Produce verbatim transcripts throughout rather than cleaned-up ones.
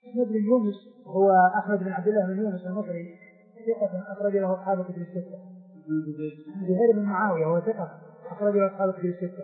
أحمد بن يونس هو أحمد بن عبد الله بن يونس المصري ثقة أخرج له أصحاب الكتب الستة. زهير بن معاوية هو ثقة أخرج له أصحاب الكتب الستة.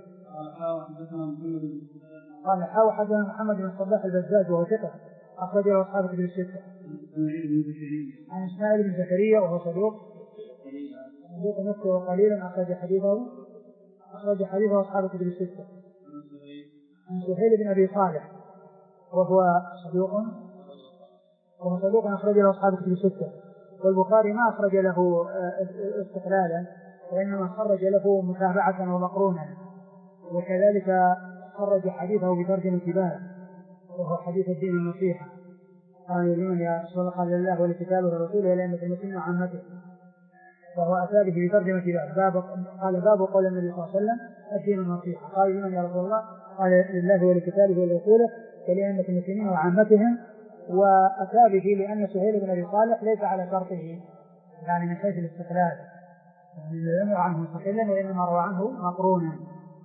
قال حاول حدثنا محمد بن الصباح البزاز وهو ثقة أخرج له أصحاب الكتب الستة. عن إسماعيل بن زكريا وهو صدوق صدوق نفسه قليلا أخرج حديثه أخرج حديثه أصحاب الكتب الستة. عن سهيل بن أبي صالح وهو صدوق وهو صدوق أخرج له أصحاب الكتب الستة. والبخاري ما أخرج له استقلالا وإنما خرج له متابعة ومقرونا، وكذلك خرج حديثه بترجمة كبار وهو حديث الدين النصيحة. قال لمن يا رسول الله؟ قال لله ولكتابه ورسوله ولأئمة المسلمين وعامته. وهو أتى به بترجمة كبار. باب قال باب قول النبي صلى الله عليه وسلم الدين النصيحة. قال لمن يا رسول الله؟ قال لله ولكتابه ورسوله ولأئمة المسلمين وعامتهم. وأتى به لأن سهيل بن أبي صالح ليس على شرطه، يعني من حيث الاستقلال لم يروى عنه مستقلا وإنما روى عنه مقرونا.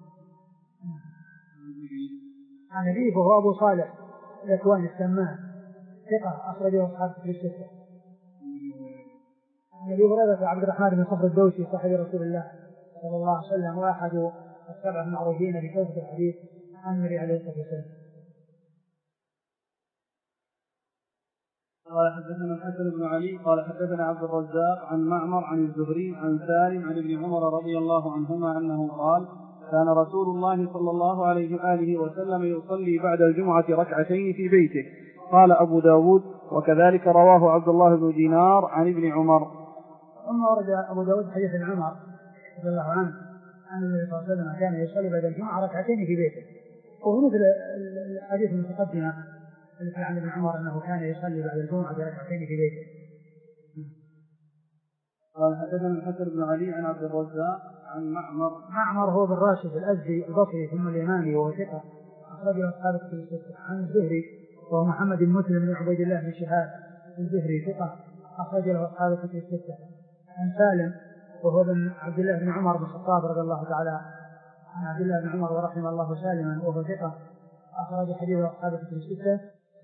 عن أبيه وهو أبو صالح الأكواني السمان ثقة أخرجه أصحاب الكتب الستة. عن أبي هريرة عبد الرحمن بن صخر الدوسي صاحب رسول الله صلى الله عليه وسلم وأحد السبع المعروفين بكثرة الحديث عن النبي عليه الصلاة والسلام. قال حدثنا الحسن بن علي قال حدثنا عبد الرزاق عن معمر عن الزهري عن سالم عن ابن عمر رضي الله عنهما أنه قال كان رسول الله صلى الله عليه وآله وسلم يصلي بعد الجمعة ركعتين في بيته. قال أبو داود وكذلك رواه عبد الله بن دينار عن ابن عمر. ثم ورد أبو داود حديث ابن عمر رضي الله عنه أن النبي صلى الله عليه وسلم كان يصلي بعد الجمعة ركعتين في بيته، وهو مثل الحديث المتقدمة التي عن ابن عمر أنه كان يصلي بعد الجمعة ركعتين في بيته. قال حدثنا الحسن بن علي عن عبد الرزاق عن معمر معمر هو بن راشد الأزدي البصري ثم اليماني وهو ثقة أخرجه أصحاب الكتب الستة. عن الزهري وهو محمد بن مسلم بن عبيد الله بن شهاب الزهري ثقة أخرج له أصحاب الكتب الستة. عن سالم وهو بن عبد الله بن عمر بن الخطاب رضي الله تعالى عن عبد الله بن عمر ورحمه الله سالما وهو ثقة أخرج حديثه أصحاب الكتب الستة.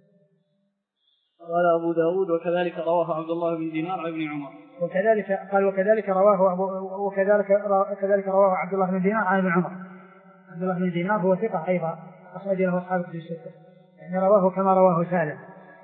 قال أبو داود وكذلك رواه عبد الله بن دينار عن ابن عمر. وكذلك قال وكذلك رواه أبو وكذلك كذلك رواه عبد الله بن دينار عن ابن عمر. عبد الله بن دينار هو ثقة أيضا أخرج له أصحاب الكتب الستة، يعني رواه كما رواه سالم.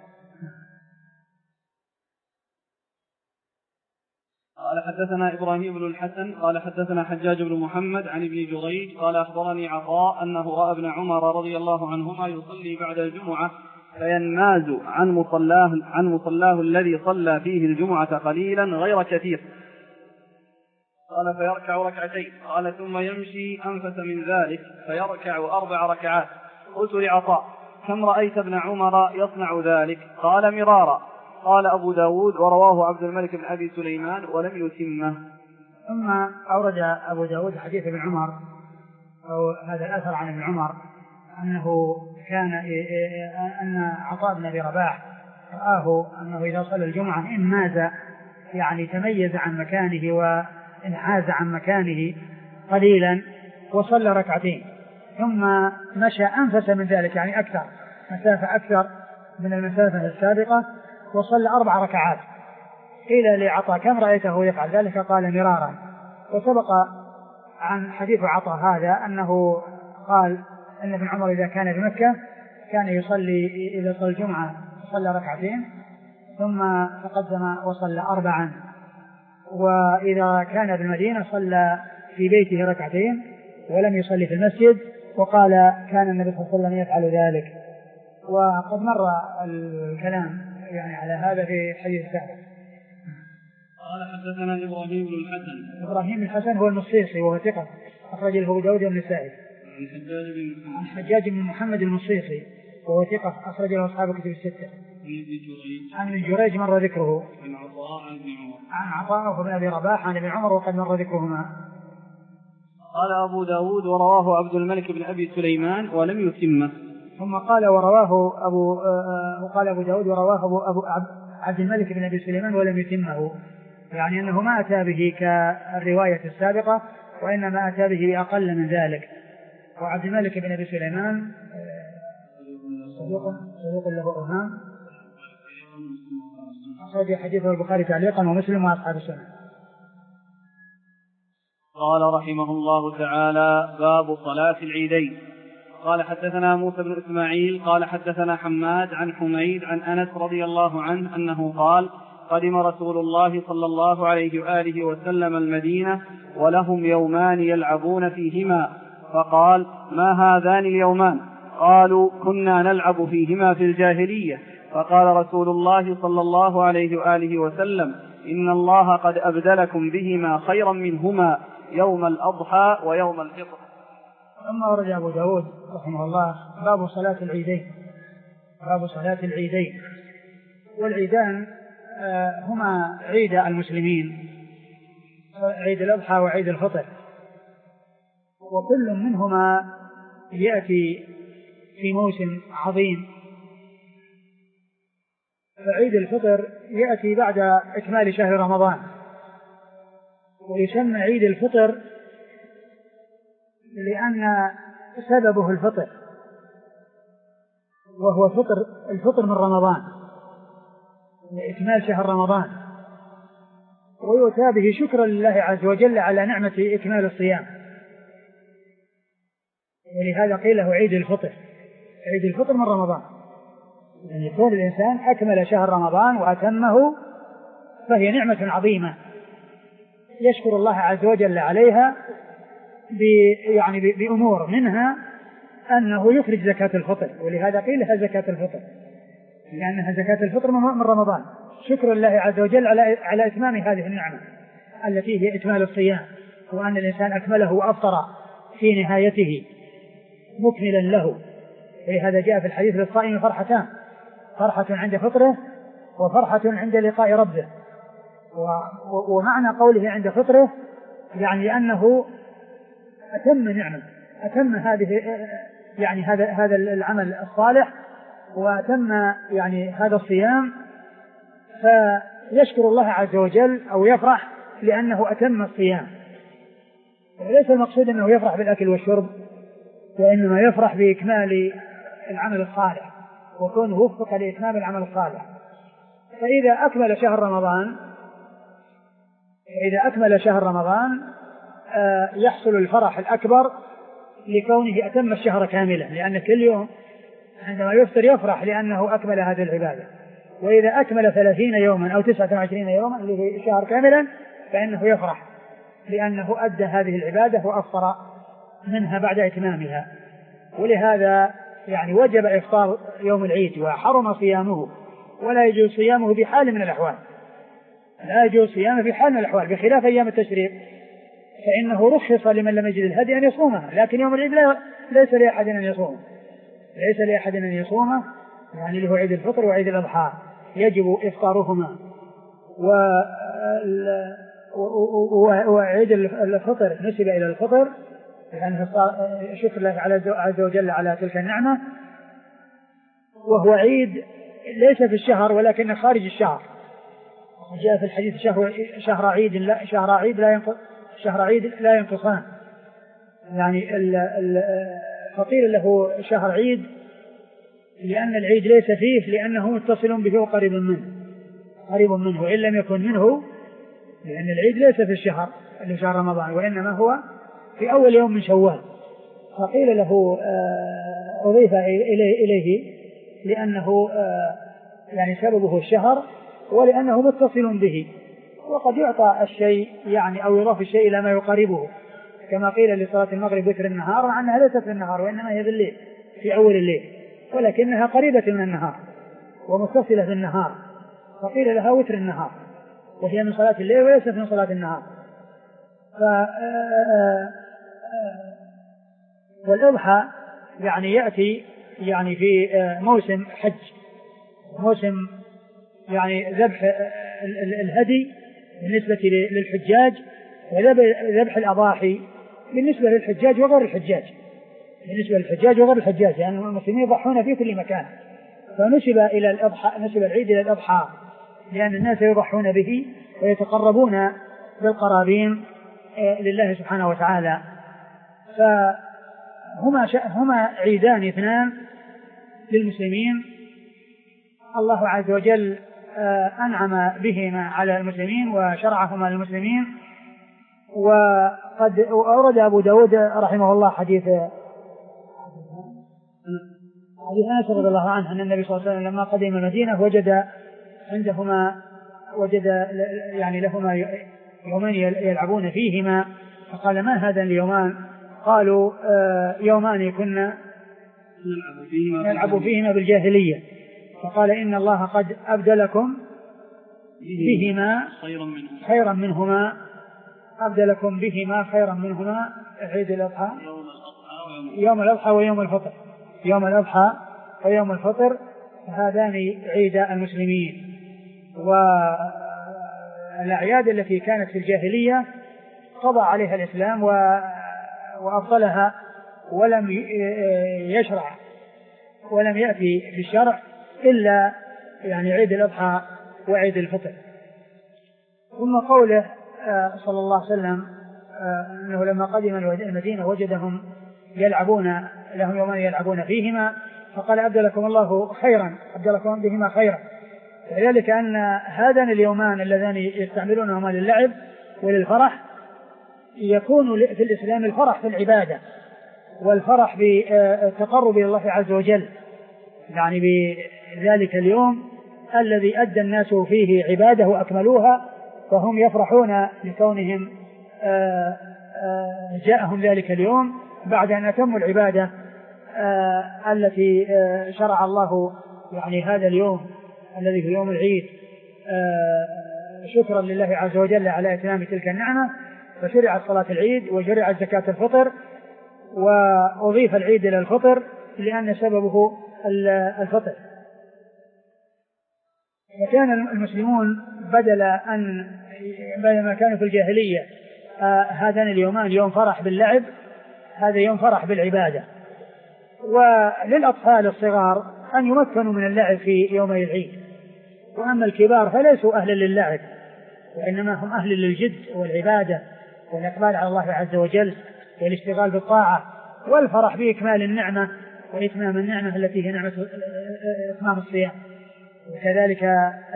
قال حدثنا إبراهيم بن الحسن قال حدثنا حجاج بن محمد عن ابن جريج قال أخبرني عطاء أنه رأى ابن عمر رضي الله عنهما يصلي بعد الجمعة فينماز عن مصلاه, عن مصلاه الذي صلى فيه الجمعة قليلا غير كثير. قال فيركع ركعتين. قال ثم يمشي أنفس من ذلك فيركع أربع ركعات. قلت لعطاء كم رأيت ابن عمر يصنع ذلك؟ قال مرارا. قال أبو داود ورواه عبد الملك بن أبي سليمان ولم يتمه. ثم أورد أبو داود حديث ابن عمر أو هذا الأثر عن ابن عمر أنه كان أن عطاء بن أبي رباح رآه أنه إذا صلى الجمعة انماز، يعني تميز عن مكانه وانحاز عن مكانه قليلا وصلى ركعتين ثم مشى أنفس من ذلك، يعني أكثر مسافة أكثر من المسافة السابقة وصلى أربع ركعات. قيل لعطاء كم رأيته يفعل ذلك؟ قال مرارا. وسبق عن حديث عطاء هذا أنه قال أن ابن عمر إذا كان بمكة كان يصلي إذا صلى الجمعة صلى ركعتين ثم تقدم وصلى أربعا، وإذا كان بالمدينة صلى في بيته ركعتين ولم يصلي في المسجد، وقال كان النبي صلى الله عليه وسلم يفعل ذلك. وقد مر الكلام يعني على هذا في الحديث السابق. قال حدثنا إبراهيم بن الحسن. إبراهيم بن الحسن هو المصيصي وهو ثقة أخرج له أبو داود والنسائي. عن حجاج بن محمد المصيصي وهو ثقة أخرج له أصحاب الكتب الستة. عن ابن جريج مر ذكره. عن عطاء عن ابن عمر. عن عطاء بن أبي رباح عن ابن عمر وقد مر ذكرهما. قال أبو داود ورواه عبد الملك بن أبي سليمان ولم يتمه. ثم قال ورواه أبو وقال أبو داود ورواه أبو, أبو عبد الملك بن أبي سليمان ولم يتمه، يعني أنه ما أتى به كالرواية السابقة وإنما أتى به بأقل من ذلك. وعبد الملك بن أبي سليمان صدوق صدوق له أوهام أخرج حديث البخاري تعليقا ومسلم وأصحاب السنة. قال رحمه الله تعالى: باب صلاة العيدين. قال حدثنا موسى بن إسماعيل قال حدثنا حماد عن حميد عن أنس رضي الله عنه أنه قال: قدم رسول الله صلى الله عليه وآله وسلم المدينة ولهم يومان يلعبون فيهما، فقال: ما هذان اليومان؟ قالوا: كنا نلعب فيهما في الجاهلية. فقال رسول الله صلى الله عليه وآله وسلم: إن الله قد أبدلكم بهما خيرا منهما يوم الأضحى ويوم الفطر. أما ورد أبو داود رحمه الله باب صلاة العيدين. باب صلاة العيدين. والعيدان هما عيد المسلمين، عيد الأضحى وعيد الفطر، وكل منهما يأتي في موسم عظيم. فعيد الفطر يأتي بعد إكمال شهر رمضان، ويسمى عيد الفطر لأن سببه الفطر، وهو فطر الفطر من رمضان، إكمال شهر رمضان، ويؤتى به شكرا لله عز وجل على نعمة إكمال الصيام، ولهذا قيل له عيد الفطر. عيد الفطر من رمضان، يعني يكون الإنسان أكمل شهر رمضان وأتمه، فهي نعمة عظيمة يشكر الله عز وجل عليها يعني بأمور، منها أنه يخرج زكاة الفطر، ولهذا قيل لها زكاة الفطر، لأنها زكاة الفطر من رمضان، شكر الله عز وجل على على إتمام هذه النعمة التي هي إكمال الصيام، وأن الإنسان أكمله وأفطر في نهايته مكملا له. ولهذا جاء في الحديث للصائم فرحتان: فرحة عند فطره وفرحة عند لقاء ربه. ومعنى قوله عند فطره يعني أنه أتم نعمة، أتم هذه يعني هذا هذا العمل الصالح، وأتم يعني هذا الصيام، فيشكر الله عز وجل أو يفرح لأنه أتم الصيام. وليس المقصود أنه يفرح بالأكل والشرب، وإنما يفرح بإكمال العمل الصالح وكونه وفق لإتمام العمل الصالح. فإذا أكمل شهر رمضان إذا أكمل شهر رمضان يحصل الفرح الأكبر لكونه أتم الشهر كاملا، لأن كل يوم عندما يفطر يفرح لأنه أكمل هذه العبادة. وإذا أكمل ثلاثين يوما أو تسعة وعشرين يوما اللي هي الشهر كاملا فإنه يفرح لأنه أدى هذه العبادة وأفطر منها بعد إتمامها. ولهذا يعني وجب إفطار يوم العيد وحرم صيامه، ولا يجوز صيامه بحال من الأحوال، لا يجوز صيامه بحال من الأحوال، بخلاف أيام التشريق فإنه رخص لمن لم يجد الهدي أن يصومها، لكن يوم العيد لا ليس لأحد أن يصومه، ليس لأحد أن يصومه، يعني له عيد الفطر وعيد الأضحى يجب إفطارهما. وعيد الفطر نسب إلى الفطر لأنه شكر الله عز وجل على تلك النعمة، وهو عيد ليس في الشهر ولكن خارج الشهر. جاء في الحديث شهر, شهر عيد لا شهر عيد لا ينقص شهر عيد لا ينقصان، يعني ال ال فقيل له شهر عيد لأن العيد ليس فيه، لأنه متصل به وقريب منه قريب منه وإن لم يكن منه، لأن العيد ليس في الشهر اللي شهر رمضان، وإنما هو في أول يوم من شوال. فقيل له أضيف إليه, إليه لأنه يعني سببه الشهر ولأنه متصل به. وقد يعطى الشيء يعني أو يضاف الشيء إلى ما يقاربه، كما قيل لصلاة المغرب وتر النهار، مع أنها ليست في النهار وإنما هي بالليل في أول الليل، ولكنها قريبة من النهار ومتصلة بالنهار، فقيل لها وتر النهار، وهي من صلاة الليل وليست من صلاة النهار. ف والأضحى يعني يأتي يعني في موسم حج، موسم يعني ذبح الهدي بالنسبة للحجاج، وذبح الأضاحي بالنسبة للحجاج وغير الحجاج، بالنسبة للحجاج وغير الحجاج، يعني المسلمين يضحون في كل مكان. فنسب إلى الأضحى، نسب العيد إلى الأضحى لأن الناس يضحون به ويتقربون بالقرابين لله سبحانه وتعالى. فهما هما عيدان اثنان للمسلمين، الله عز وجل أنعم بهما على المسلمين وشرعهما للمسلمين. وقد أورد أبو داود رحمه الله حديث حديث أنس رضي الله عنه أن النبي صلى الله عليه وسلم لما قدم المدينة وجد عندهما وجد يعني لهما يومان يلعبون فيهما، فقال ما هذا اليومان؟ قالوا يومان كنا نلعب فيهما بالجاهلية، فقال إن الله قد أبدلكم بهما خيرا منهما أبدلكم بهما خيرا منهما عيد الأضحى يوم الأضحى ويوم الفطر يوم الأضحى ويوم الفطر هذان عيد المسلمين. والأعياد التي كانت في الجاهلية قضى عليها الإسلام وأبطلها ولم يشرع ولم يأتي في الشرع إلا يعني عيد الأضحى وعيد الفطر. ثم قوله صلى الله عليه وسلم أنه لما قدم المدينة وجدهم يلعبون لهم يومان يلعبون فيهما، فقال أبدلكم الله خيرا أبدلكم بهما خيرا، ذلك أن هذان اليومان اللذان يستعملونهما للعب وللفرح يكون في الإسلام الفرح في العبادة والفرح بالتقرب إلى الله عز وجل، يعني بذلك اليوم الذي أدى الناس فيه عبادة وأكملوها، فهم يفرحون لكونهم جاءهم ذلك اليوم بعد أن أتموا العبادة التي شرع الله يعني هذا اليوم الذي هو يوم العيد شكرا لله عز وجل على إتمام تلك النعمة، فشرعت صلاة العيد وشرعت زكاة الفطر وأضيف العيد إلى الفطر لأن سببه الفطر. وكان المسلمون بدل أن بدل ما كانوا في الجاهلية هذان اليومان يوم فرح باللعب، هذا يوم فرح بالعبادة. وللأطفال الصغار أن يمكنوا من اللعب في يومي العيد، وأما الكبار فليسوا أهلا للعب وإنما هم أهل للجد والعبادة والإقبال على الله عز وجل والاشتغال بالطاعة والفرح بإكمال النعمة وإتمام النعمة التي هي نعمة إتمام الصيام، وكذلك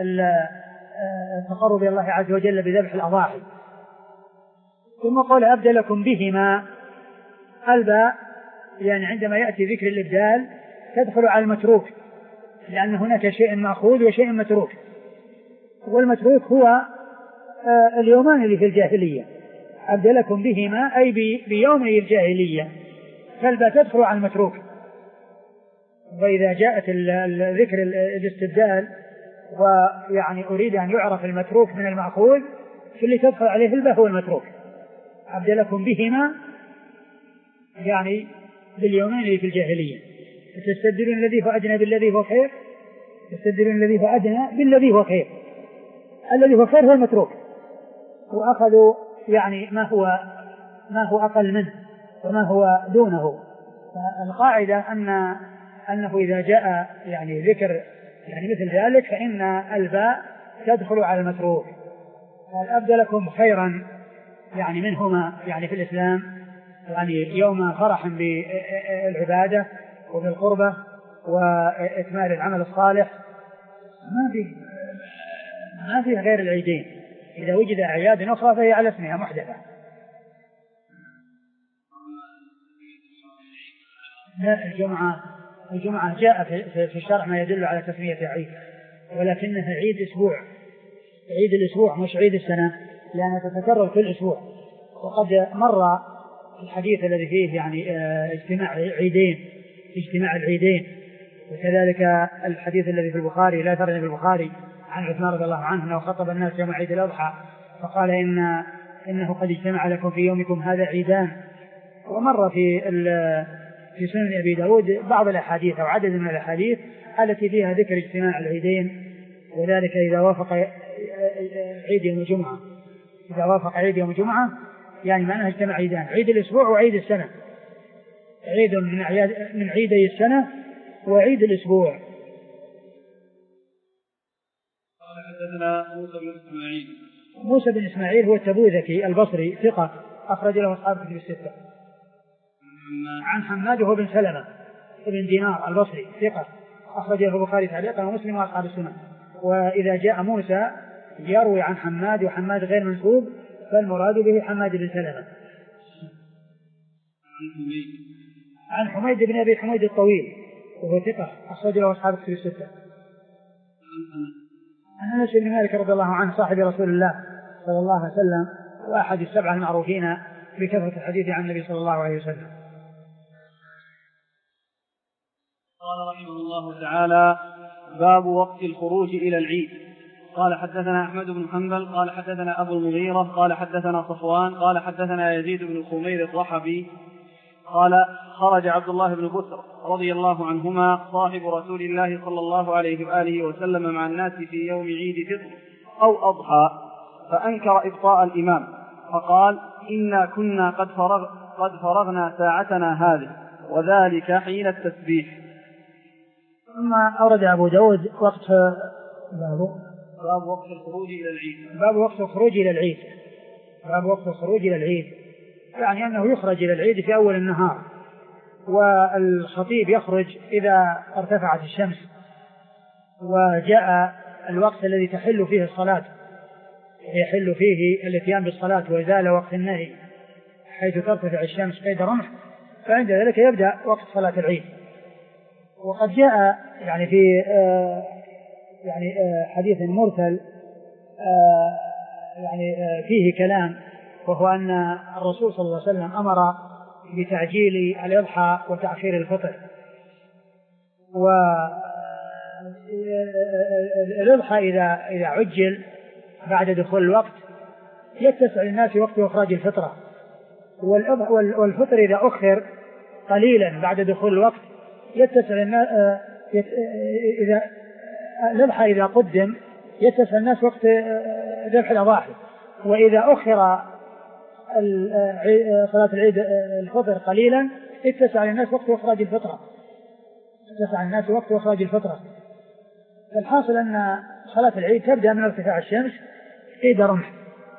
التقرب إلى الله عز وجل بذبح الأضاحي. ثم قال أبدلكم بهما، الباء يعني عندما يأتي ذكر الإبدال تدخل على المتروك، لأن هناك شيء مأخوذ وشيء متروك، والمتروك هو اليومان اللي في الجاهلية، أبدلكم بهما أي بيومي الجاهلية، فالباء تدخل على المتروك. وإذا جاءت ذكر الاستبدال ويعني أريد أن يعرف المتروك من المأخوذ، فاللي تدخل عليه الباء هو المتروك. أبدلكم بهما يعني باليومين اللي في الجاهلية، تستبدلون الذي هو أدنى بالذي هو خير، تستبدلون الذي هو أدنى بالذي هو خير، الذي هو خير هو المتروك، وأخذوا يعني ما هو ما هو أقل منه وما هو دونه. القاعدة أن أنه إذا جاء يعني ذكر يعني مثل ذلك فإن الباء تدخل على المتروك. قال أبدلكم خيرا يعني منهما يعني في الإسلام يعني يوم فرح بالعبادة وبالقربة وإكمال العمل الصالح، ما في ما في غير العيدين، إذا وجد أعياد أخرى فهي على اسمها محدثة. لا، الجمعة الجمعة جاء في الشرع ما يدل على تسمية عيد، ولكنها عيد أسبوع، عيد الأسبوع مش عيد السنة، لأنها تتكرر كل أسبوع. وقد مر الحديث الذي فيه يعني اجتماع عيدين اجتماع العيدين، وكذلك الحديث الذي في البخاري لا ترجم في البخاري عن عثمان رضي الله عنه أنه خطب الناس يوم عيد الأضحى فقال إن إنه قد اجتمع لكم في يومكم هذا عيدان. ومر في في سنن أبي داود بعض الأحاديث أو عدد من الأحاديث التي فيها ذكر اجتماع العيدين، وذلك إذا وافق عيد يوم الجمعة، إذا وافق عيد يوم الجمعة يعني معناه اجتمع عيدان، عيد الأسبوع وعيد السنة، عيد من عياد من عيدي السنة وعيد الأسبوع. قال حدثنا موسى بن إسماعيل. موسى بن إسماعيل هو التبوذكي البصري ثقة أخرج له أصحاب الكتب الستة. عن حماد وهو بن سلمة بن دينار البصري ثقة أخرجه البخاري تعليقا ومسلم وأصحاب السنن. وإذا جاء موسى يروي عن حماد وحماد غير منسوب فالمراد به حماد بن سلمة. عن حميد بن أبي حميد الطويل وهو ثقة أخرج له أصحاب الكتب الستة. عن أنس بن مالك رضي الله عنه صاحب رسول الله صلى الله عليه وسلم وأحد السبعة المعروفين بكثرة الحديث عن النبي صلى الله عليه وسلم. قال رحمه الله تعالى: باب وقت الخروج إلى العيد. قال حدثنا أحمد بن حنبل قال حدثنا أبو المغيرة قال حدثنا صفوان قال حدثنا يزيد بن خمير الرحبي قال: خرج عبد الله بن بسر رضي الله عنهما صاحب رسول الله صلى الله عليه وآله وسلم مع الناس في يوم عيد فطر أو أضحى، فأنكر إبطاء الإمام فقال: إنا كنا قد, فرغ قد فرغنا ساعتنا هذه، وذلك حين التسبيح. ثم أورد أبو داود وقت باب وقت الخروج إلى العيد. باب وقت الخروج إلى العيد باب وقت الخروج إلى العيد يعني أنه يخرج إلى العيد في أول النهار، والخطيب يخرج إذا ارتفعت الشمس وجاء الوقت الذي تحل فيه الصلاة، يحل فيه الاتيان بالصلاة وإزالة وقت النهي حيث ترتفع الشمس قيد رمح، فعند ذلك يبدأ وقت صلاة العيد. وقد جاء يعني في آه يعني آه حديث مرسل آه يعني آه فيه كلام، وهو أن الرسول صلى الله عليه وسلم أمر بتعجيل الإضحى وتأخير الفطر. والإضحى إذا إذا عجل بعد دخول الوقت يتسع للناس وقت إخراج الفطرة، والفطر إذا أخر قليلا بعد دخول الوقت يتسع للناس إذا الإضحى إذا قدم يتسع الناس وقت ذبح الأضاحي، وإذا أخر صلاة العيد الفطر قليلا اتسع للناس وقت إخراج الفطرة اتسع الناس وقت إخراج الفطرة. فالحاصل أن صلاة العيد تبدأ من ارتفاع الشمس قيد رمح،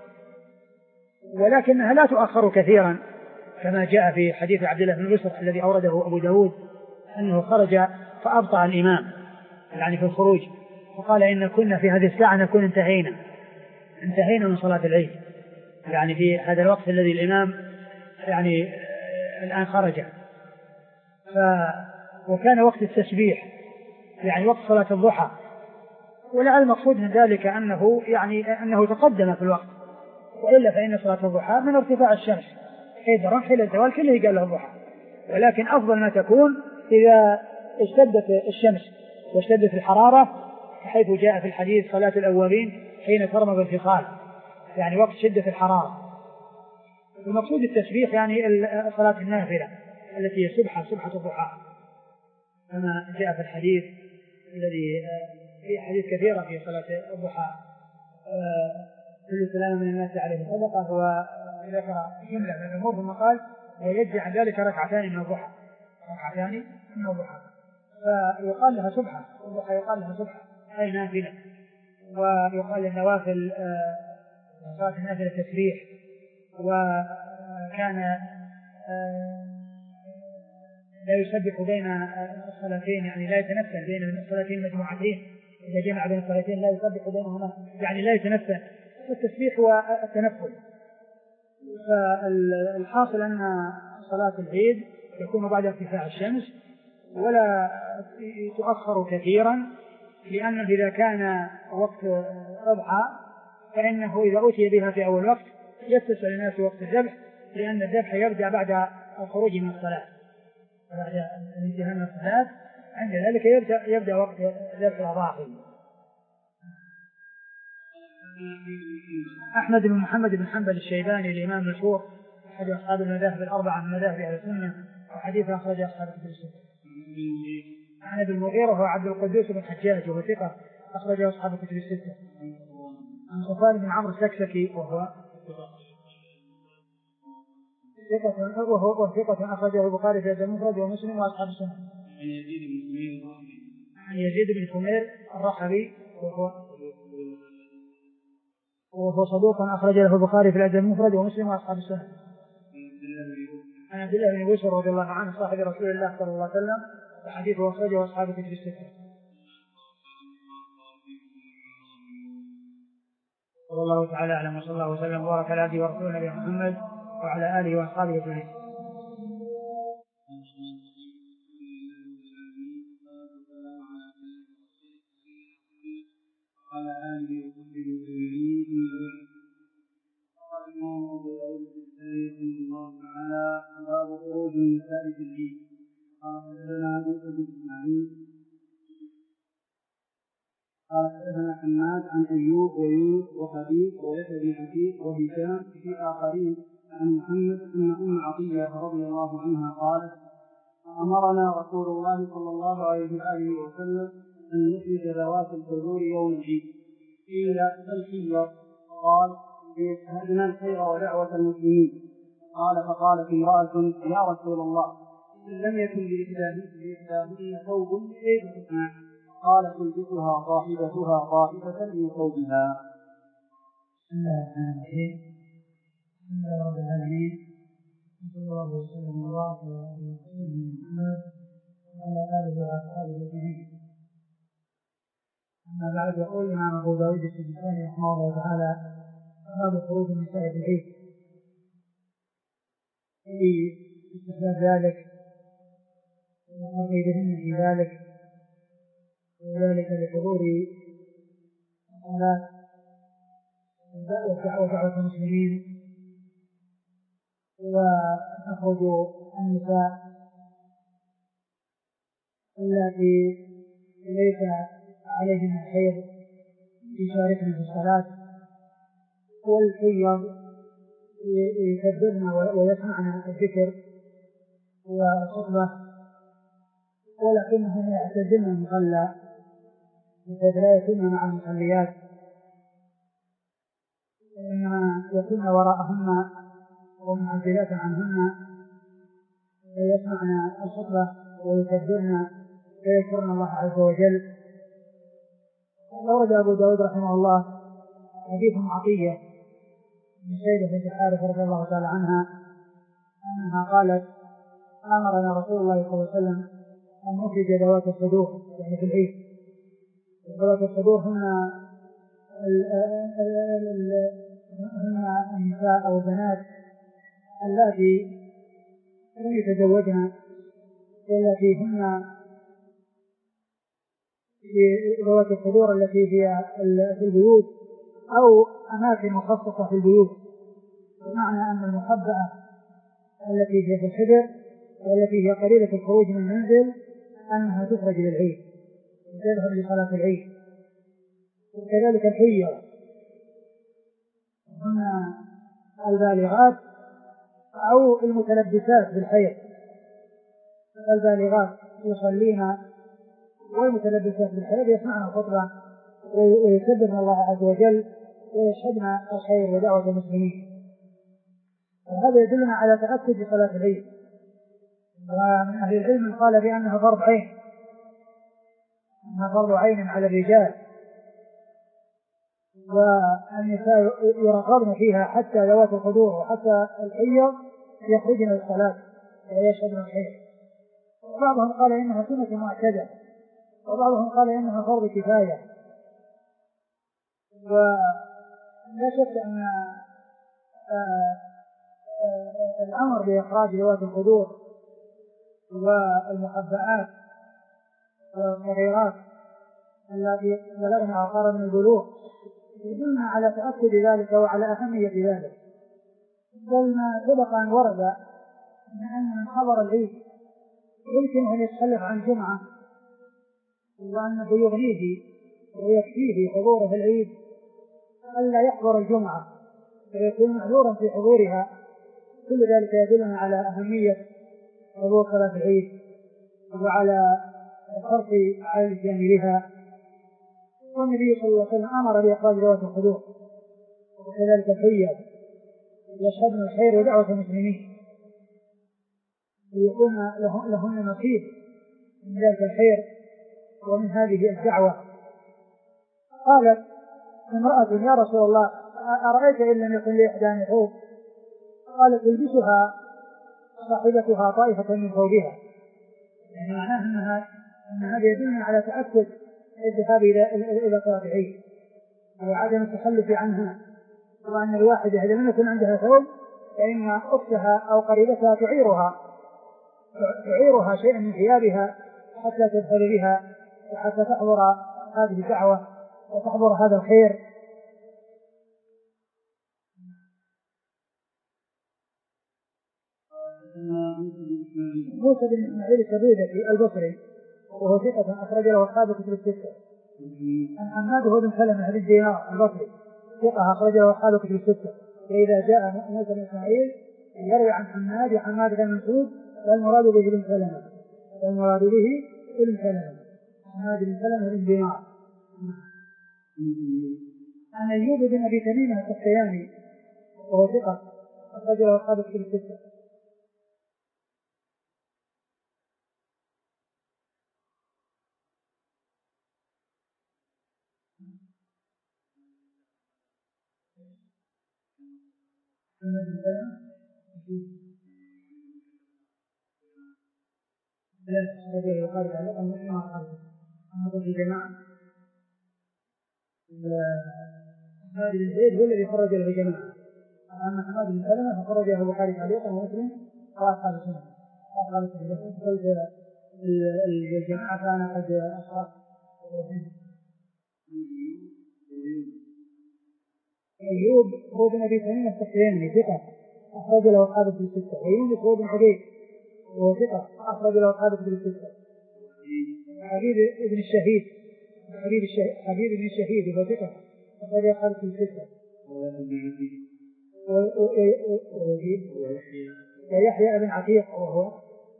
ولكنها لا تؤخر كثيرا كما جاء في حديث عبد الله بن بسر الذي أورده أبو داود أنه خرج فأبطأ الإمام يعني في الخروج، وقال إن كنا في هذه الساعة نكون انتهينا انتهينا من صلاة العيد، يعني في هذا الوقت الذي الإمام يعني الآن خرج. ف وكان وقت التسبيح يعني وقت صلاة الضحى، ولعل المقصود من ذلك أنه يعني أنه تقدم في الوقت، وإلا فإن صلاة الضحى من ارتفاع الشمس إذا رمح إلى الزوال كله قال له الضحى، ولكن أفضل ما تكون إذا اشتدت الشمس واشتدت الحرارة، حيث جاء في الحديث صلاة الأوابين حين ترمض الفصال، يعني وقت شدة الحرارة. المقصود التسبيح يعني صلاة النافلة التي هي سبحة سبحة الضحى، كما جاء في الحديث الذي في حديث كثيرة في صلاة الضحى: كل سلام من الناس عليه صدقة، هو ذكر جملة من الأمور ثم قال: ويجزي عن ذلك ركعتان من الضحى ركعتان من الضحى، فيقال لها سبحة، الضحى يقال لها سبحة أي نافلة. ويقال للنوافل صلاة النافلة تسبيح. وكان لا يسبح بين الصلاتين يعني لا يتنفل بين الصلاتين مجموعتين، إذا جمع بين الصلاتين لا يسبح بينهما يعني لا يتنفل، والتسبيح والتنفل. فالحاصل أن صلاة العيد يكون بعد ارتفاع الشمس ولا تؤخر كثيرا، لأنه إذا كان وقت أضحى فإنه إذا أتي بها في أول وقت يتسع للناس وقت الذبح، لأن الذبح يبدأ بعد الخروج من الصلاة بعد الانتهاء من الصلاة، عند ذلك يبدأ, يبدأ وقت ذبح الأضاحي. أحمد بن محمد بن حنبل الشيباني الإمام المشهور أحد أصحاب المذاهب الأربعة من مذاهب أهل السنة، وحديث أخرج أصحاب الكتب الستة. عن ابن المغيرة هو عبد القدوس بن حجاج وهو ثقة أخرجه أصحاب الكتب الستة. عن صفوان بن عمرو السكسكي وهو ثقة وهو ثقة أخرجه البخاري في المفرد ومسلم وأصحاب السنة. عن يزيد بن خمير الرحبي وهو وهو صدوق أخرج له البخاري في الأدب المفرد ومسلم وأصحاب السنة. عن عبد الله بن بسر رضي الله عنه صاحب رسول الله صلى الله عليه وسلم وحديثه أخرجه أصحاب الكتب الستة. والله تعالى أعلم، وصلى الله وسلم وبارك على عبده ورسوله نبينا محمد وعلى آله وأصحابه أجمعين. على آله وصحبه أجمعين. قال الإمام أبو داود السجستاني رحمه الله تعالى: باب خروج النساء في العيد. قال حدثنا موسى بن إسماعيل قال حدثنا حماد عن أيوب ويونس وحبيب ويحيى بن حبيب وهشام في آخرين عن محمد أن أم عطية رضي الله عنها قالت: أمرنا رسول الله صلى الله عليه وآله وسلم أن نخرج ذوات الحضور يوم العيد. قيل: فالحية؟ قال: ليشهدن الخير ودعوة المسلمين. قال: فقالت امرأة: يا رسول الله، إن لم يكن لإحداهن ثوب كيف تصنع؟ قال: تلبسها صاحبتها طائفة من ثوبها. بسم الله الرحمن الرحيم. الحمد لله رب العالمين، وصلى الله وسلم وبارك على رسوله محمد وعلى آله وأصحابه أجمعين. أما بعد، يقول الإمام أبو داود السجستاني رحمه الله تعالى: باب خروج النساء في العيد. في استحباب ذلك وتقييدهن في ذلك، وذلك لحضور الصلاة ودعوة المسلمين، وتخرج النساء التي ليس عليهن الحيض يشاركن في الصلاة، والحيض يكبرن ويسمعن الذكر والخطبة، ولكنهن يعتزلن المصلى لا يكن مع المصليات، وإنما يكن وراءهن ومعزلات عنهن، ويسمعن الخطبة ويكبرن ويذكرن الله عز وجل. ورد أبو داود رحمه الله حديث عطية من شيبة بنت الحارث رضي الله تعالى عنها أنها قالت: أمرنا رسول الله صلى الله عليه وسلم أن نخرج ذوات الصدور، يعني في العيد. ذوات الصدور هن هن النساء أو البنات اللاتي لم يتزوجن، والتي هن في ذوات الصدور التي هي في البيوت أو أماكن مخصصة في البيوت، بمعنى أن المخبأة التي هي في الحجر والتي هي قريبة الخروج من المنزل أنها تخرج للعيد وتذهب لصلاة العيد. وكذلك الحيض هن البالغات أو المتلبسات بالحيض، البالغات يصلين والمتلبسات بالحيض يسمعن الخطبة ويكبرن الله عز وجل ويشهدن الخير ودعوة المسلمين. وهذا يدلنا على تأكد صلاة العيد. ومن أهل العلم قال بأنها فرض عين، أنها فرض عين على الرجال، والنساء يرغبن فيها حتى ذوات الحضور وحتى الحيض يخرجن للصلاة ويشهدن الخير. وبعضهم قال إنها سنة مؤكدة، وبعضهم قال إنها فرض كفاية. ولا شك أن الأمر بإخراج ذوات الحضور والمخبئات والصغيرات التي بلغن أعطار من البلوغ يدلنا على تأكد ذلك وعلى أهمية ذلك. بل ما سبق أن ورد أن من حضر العيد يمكن أن يتخلف عن جمعة، وأنه يغنيه ويكفيه حضوره في العيد ألا يحضر الجمعة فيكون معذورا في حضورها. كل ذلك يدلنا على أهمية حضور صلاة العيد وعلى الحرص على الاتيان بها. والنبي صلى الله عليه وسلم أمر بإخراج ذوات الحضور، وكذلك الحيض يشهدن الخير ودعوة المسلمين ليكون لهن نصيب من ذلك الخير ومن هذه الدعوة. قالت امرأة: يا رسول الله، أرأيت إن لم يكن لإحدانا ثوب؟ قالت: تلبسها صاحبتها طائفة من ثوبها. يعني معناه أنها أن هذا يدلنا على تأكد الذهاب إلى إلى صلاة العيد وعدم التخلف عنها وأن الواحدة إذا لم يكن عندها ثوب فإن أختها أو قريبتها تعيرها تعيرها شيئا من ثيابها حتى تدخل بها وحتى تحضر هذه الدعوة وتحضر هذا الخير. موسى بن إسماعيل السبيعي البصري وهو ثقة أخرج له أصحاب كتب الستة. عن حماد بن سلمة بن دينار البصري ثقة أخرج له أصحاب كتب الستة. فإذا جاء موسى بن إسماعيل يروي عن حماد وحماد بن منصور والمراد به بن سلمة والمراد به بن سلمة حماد بن سلمة بن دينار. عن أيوب بن أبي تميم السختياني وهو ثقة أخرج له أصحاب كتب الستة. لا تستطيع يقال على أن ما خرج أما في جماعة حماد بن زيد هو الذي خرج له جماعة. أما حماد بن سلمة فخرجه البخاري تعليقا ومسلم وأصحاب السنة أصحاب السنة فقلت الجماعة كان قد أصحاب أيوب هو بن أبي تميم السختياني ثقة أخرج له أصحاب في الستة. ويونس هو بن حبيب وهو ثقة أخرج له أصحاب في الستة. حبيب ابن الشهيد حبيب الشهيد حبيب ابن الشهيد وهو ثقة أخرج له أصحاب في الستة. ويحيى بن عتيق وهو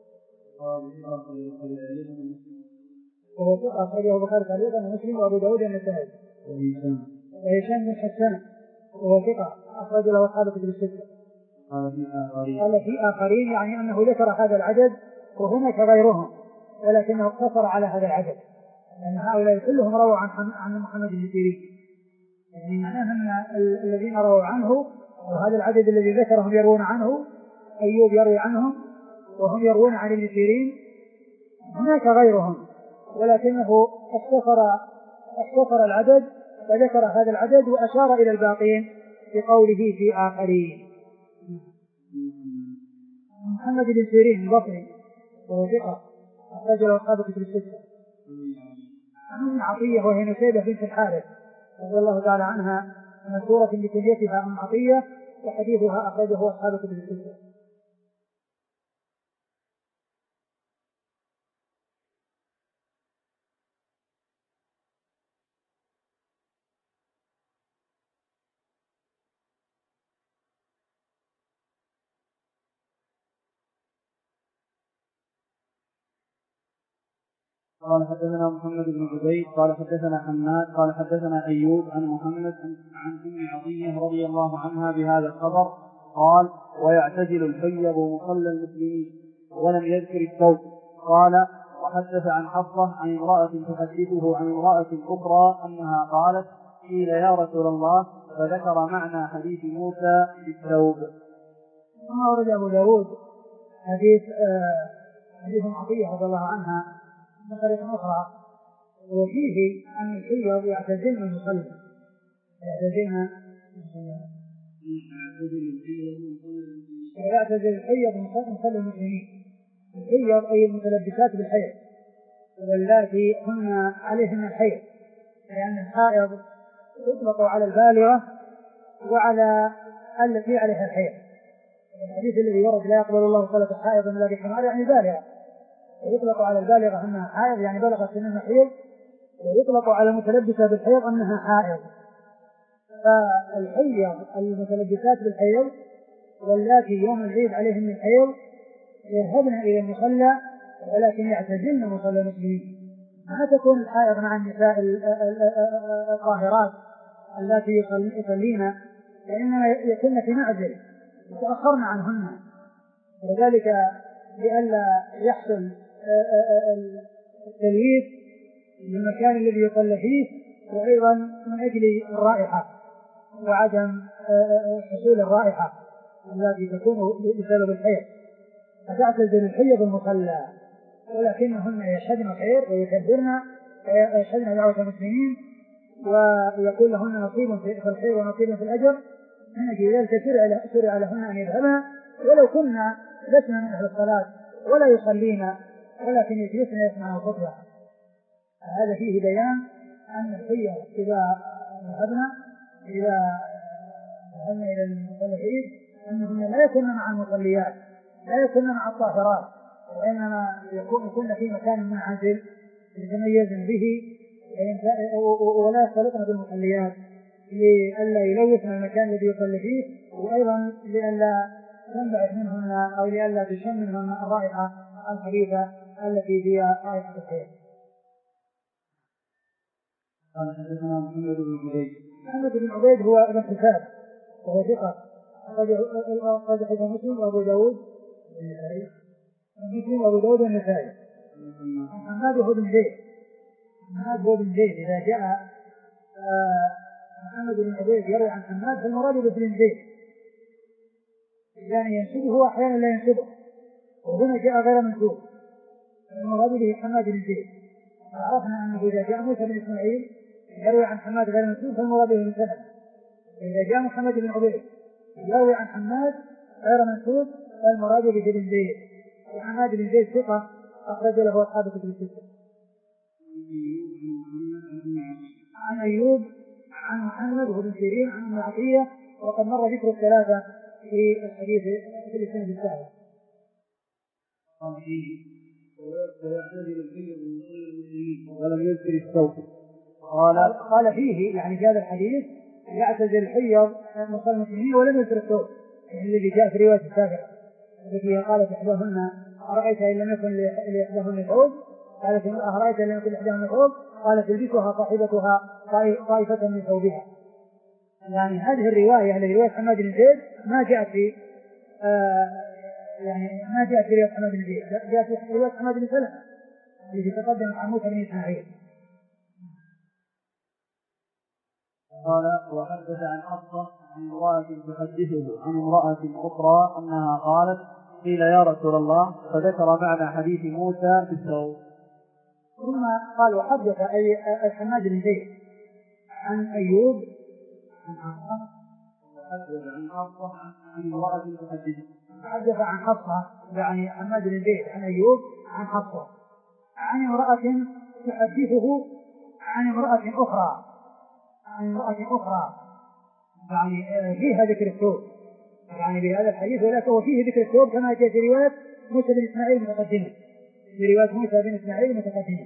وهو ثقة أخرجه البخاري تعليقا ومسلم وأبو داود النسائي. وهشام بن حسان وهو ثقة أخرج له أصحاب كتب الستة. قال في آخرين يعني أنه ذكر هذا العدد وهناك غيرهم ولكنه اقتصر على هذا العدد لأن هؤلاء كلهم رووا عن عن محمد بن سيرين. يعني معناه أن الذين رووا عنه وهذا العدد الذي ذكرهم يروون عنه أيوب يروي عنهم وهم يروون عن ابن سيرين. هناك غيرهم ولكنه اختصر اختصر العدد وذكر هذا العدد وأشار إلى الباقين بقوله في آخرين. محمد بن سيرين البصري وهو ثقة أخرج له أصحاب كتب الستة. عن عطية وهي نسيبة بنت الحارث رضي الله تعالى عنها مشهورة بكنيتها أم عطية وحديثها أخرجه أصحاب كتب الستة. قال حدثنا محمد بن عبيد قال حدثنا حماد قال حدثنا أيوب عن محمد عن أم عطية رضي الله عنها بهذا الخبر قال ويعتزل الحيض مصلى المسلمين ولم يذكر الثوب. قال وحدث عن حفصة عن امرأة تحدثه عن امرأة أخرى أنها قالت قيل يا رسول الله فذكر معنى حديث موسى بالثوب. ثم ورد أبو داود حديث آه حديث عطية رضي الله عنها بطريقة أخرى وفيه أن الحيض يعتزلن المصلى يعتزلن ويعتزل الحيض مصلى المسلمين. الحيض أي المتلبسات بالحيض واللاتي هن عليهن الحيض لأن الحائض يطلق على البالغة وعلى التي عليها الحيض. الحديث الذي ورد لا يقبل الله صلاة حائض إلا بحمار يعني بالغة ويطلق على البالغة أنها حائض يعني بلغت سن الحيض ويطلق على المتلبسة بالحيض أنها حائض. فالحيض المتلبسات بالحيض واللاتي يوم العيد عليهن الحيض يذهبن إلى المصلى ولكن يعتزلن مصلى المسلمين. ما تكون الحائض مع النساء الطاهرات التي يصلين فإنما يكون في معزل يتأخرن عنهن وذلك لئلا يحصل التلويث للمكان الذي يصلى فيه وأيضا من أجل الرائحة وعدم حصول الرائحة التي تكون بسبب الحيض. فتعتزل الحيض المصلى ولكنهن يشهدن الخير ويكبرن ويشهدن دعوة المسلمين ويكون لهن نصيب في الخير ونصيب في الأجر من أجل ذلك شرع لهن أن يذهبن ولو كنا لسنا من أهل الصلاة ولا يصلين ولكن يجلسن يسمعن الخطبة. هذا فيه بيان أن الحية إذا ذهبنا إذا ذهبنا إلى المصلين أنهن لا يكون مع المصليات لا يكون مع الطاهرات وإنما يكون في مكان منعزل يتميز به ولا يختلطن بالمصليات لئلا يلوثن المكان الذي يصلي فيه وأيضا لئلا تنبعث منهن أو لئلا تشم منهن الرائحة الخبيثة التي هي رائحة الحيض. قال حدثنا محمد بن عبيد. محمد بن عبيد هو ابن حساب وهو ثقة أخرج حديث مسلم وأبو داود مسلم وأبو داود والنسائي. محمد هو بن زيد محمد هو بن زيد إذا جاء محمد بن عبيد يروي عن حماد فالمراد بن زيد يعني ينسبه وأحيانا لا ينسبه وهنا جاء غير منسوب المراد به حماد بن زيد. عرفنا أنه إذا جاء موسى بن إسماعيل يروي عن حماد غير منسوب فالمراد به من سند. إذا جاء محمد بن عبيد يروي عن حماد غير منسوب فالمراد به بن زيد. وحماد بن زيد ثقة أخرج له أصحاب الكتب الستة. عن أيوب عن محمد بن سيرين عن ابن عطية وقد مر ذكر الثلاثة في الحديث في الإسناد السابق. ولم يذكر الصوت. قال قال فيه يعني في هذا الحديث يعتزل الحيض مصلى المسلمين ولم يذكر الصوت الذي جاء في رواية السابقة التي قالت إحداهن أرأيت إن لم يكن لإحداهن ثوب قالت أرأيت إن لم يكن لإحداهن ثوب قالت تلبسها صاحبتها طائفة من ثوبها. يعني هذه الرواية هذه رواية حماد بن زيد ما جاءت في آه يعني ما جاءت في رواية حماد بن زيد جاءت في رواية حماد بن سلمة التي تقدم عن موسى بن إسماعيل. قال وحدث عن حفصة عن امرأة تحدثه عن امرأة أخرى أنها قالت قيل يا رسول الله فذكر معنى حديث موسى في الثوب. ثم قال وحدث أي حماد بن زيد عن أيوب عن حفصة وحدث عن حفصة عن امرأة تحدثه حدث عن حفصة يعني حماد بن زيد عن أيوب عن حفصة عن امرأة تحدثه عن امرأة أخرى عن امرأة أخرى يعني فيها ذكر الثوب يعني بهذا الحديث ولكن وفيه ذكر الثوب كما جاء في رواية موسى بن إسماعيل متقدمة في رواية موسى بن إسماعيل متقدمة.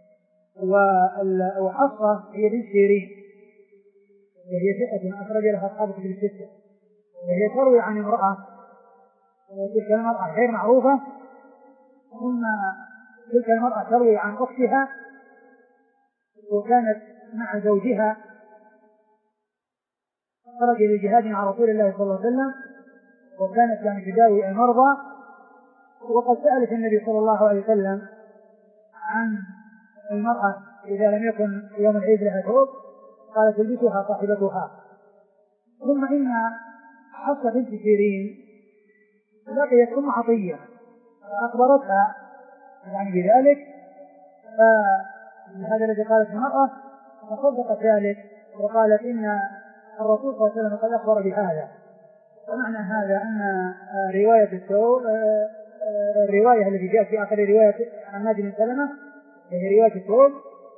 وحفصة هي بنت سيرين وهي ثقة أخرج لها أصحاب الكتب الستة وهي تروي عن امرأة وتلك المرأة غير معروفة ثم تلك المرأة تروي عن أختها وكانت مع زوجها خرج للجهاد مع رسول الله صلى الله عليه وسلم وكانت يعني تداوي المرضى وقد سألت النبي صلى الله عليه وسلم عن المرأة إذا لم يكن يوم العيد لها ثوب قالت تلبسها صاحبتها. ثم إن حفصة بنت سيرين لقيت أم عطية فأخبرتها يعني بذلك فهذا الذي قالت المرأة فصدقت ذلك وقالت إن الرسول صلى الله عليه وسلم قد أخبر بهذا. ومعنى هذا أن رواية الثوب الرواية التي جاءت في آخر رواية حماد بن سلمة هي رواية الثوب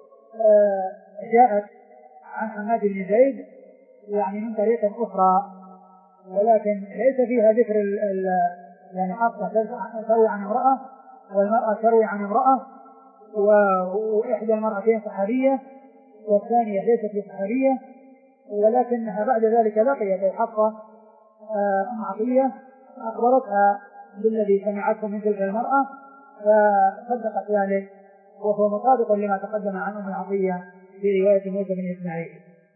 جاءت عن حماد بن زيد يعني من طريق أخرى ولكن ليس فيها ذكر ال ال يعني حفصة تروي عن امرأة والمرأة تروي عن امرأة وإحدى المرأتين صحابية والثانية ليست صحابية ولكنها بعد ذلك لقيت حفصة أم عطية أخبرتها بالذي سمعته من تلك المرأة فصدقت ذلك وهو مطابق لما تقدم عن أم عطية في رواية موسى بن إسماعيل.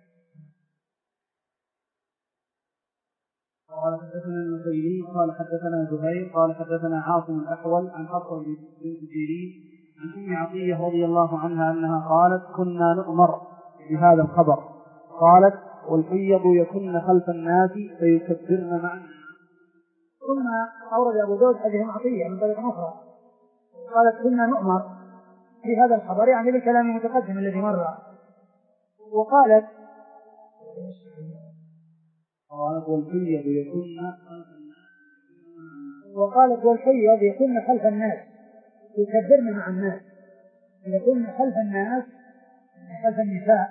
قال حدثنا المسيري قال حدثنا زهير قال حدثنا عاصم الأحول عن حفصة بنت سيرين عن أم عطية رضي الله عنها أنها قالت كنا نؤمر بهذا الخبر قالت والحيض يكن خلف الناس فيكبرن معنا. ثم أورد أبو داود حديث أم عطية من طريق أخرى قالت كنا نؤمر بهذا الخبر يعني بالكلام المتقدم الذي مر وقالت قالت والحيض يكن وقالت والحيض يكن خلف الناس يكبرن مع الناس، يكن خلف الناس خلف النساء.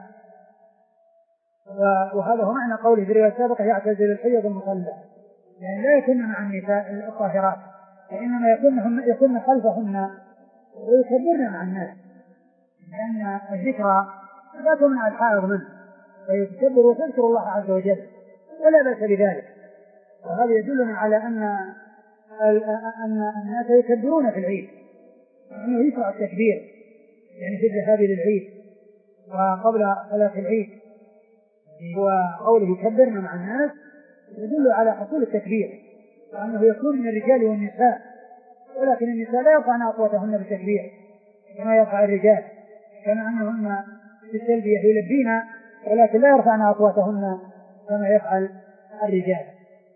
وهذا هو معنى قوله في الرواية السابقة يعتزل الحيض المصلى، يعني لا يكن مع النساء الطاهرات، وإنما يكن يكن خلفهن ويكبرن مع الناس، لأن الذكرى لا تمنع الحائض منه، فيتكبر وتذكر الله عز وجل ولا بأس بذلك. وهذا يدلنا على أن أن الناس يكبرون في العيد، أنه يشرع التكبير يعني في الذهاب للعيد وقبل صلاة العيد. وقوله يكبرن مع الناس يدل على حصول التكبير، وأنه يكون من الرجال والنساء، ولكن النساء لا يرفعن أصواتهن بالتكبير كما يرفع الرجال، كما أنهن في التلبية يلبين ولكن لا يرفعن أصواتهن كما يفعل الرجال.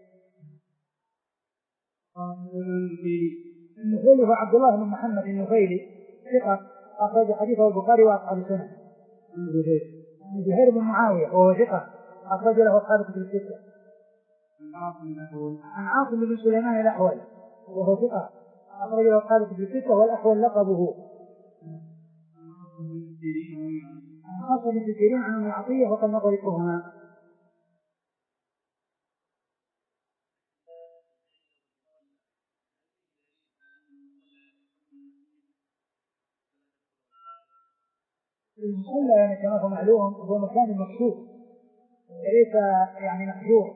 النفيلي هو عبد الله بن محمد النفيلي ثقة أخرج حديثه البخاري وأصحاب السنن. زهير بن معاوية وهو ثقة أخرج له أصحاب الكتب الستة. عن عاصم بن سليمان الأحول وهو ثقة أخرج له أصحاب الكتب الستة، والأحول لقبه. عن حفصة بنت سيرين عن أم عطية وقد مر ذكرهما. المصلى يعني كما هو معلوم هو مكان مكشوف وليس يعني محجور،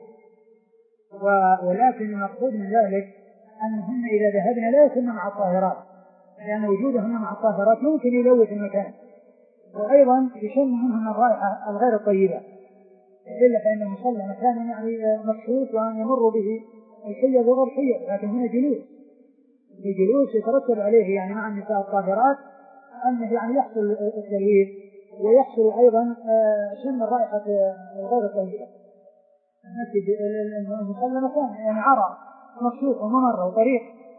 ولكن المقصود من ذلك أنهن إذا ذهبنا لا يكن مع الطاهرات، لأن وجودهن مع الطاهرات ممكن يلوث المكان، وأيضا يشم منهن الرائحة الغير الطيبة، إلا فإن المصلى مكان يعني مكشوف وأن يمر به الحيض وغير الحيض، لكن هنا جلوس الجلوس يترتب عليه يعني مع النساء الطاهرات أنه يعني يحصل التلويث ويحصل أيضا شم الرائحة الغير طيبة. المصلى مكان يعني عرى مكشوف وممر وطريق.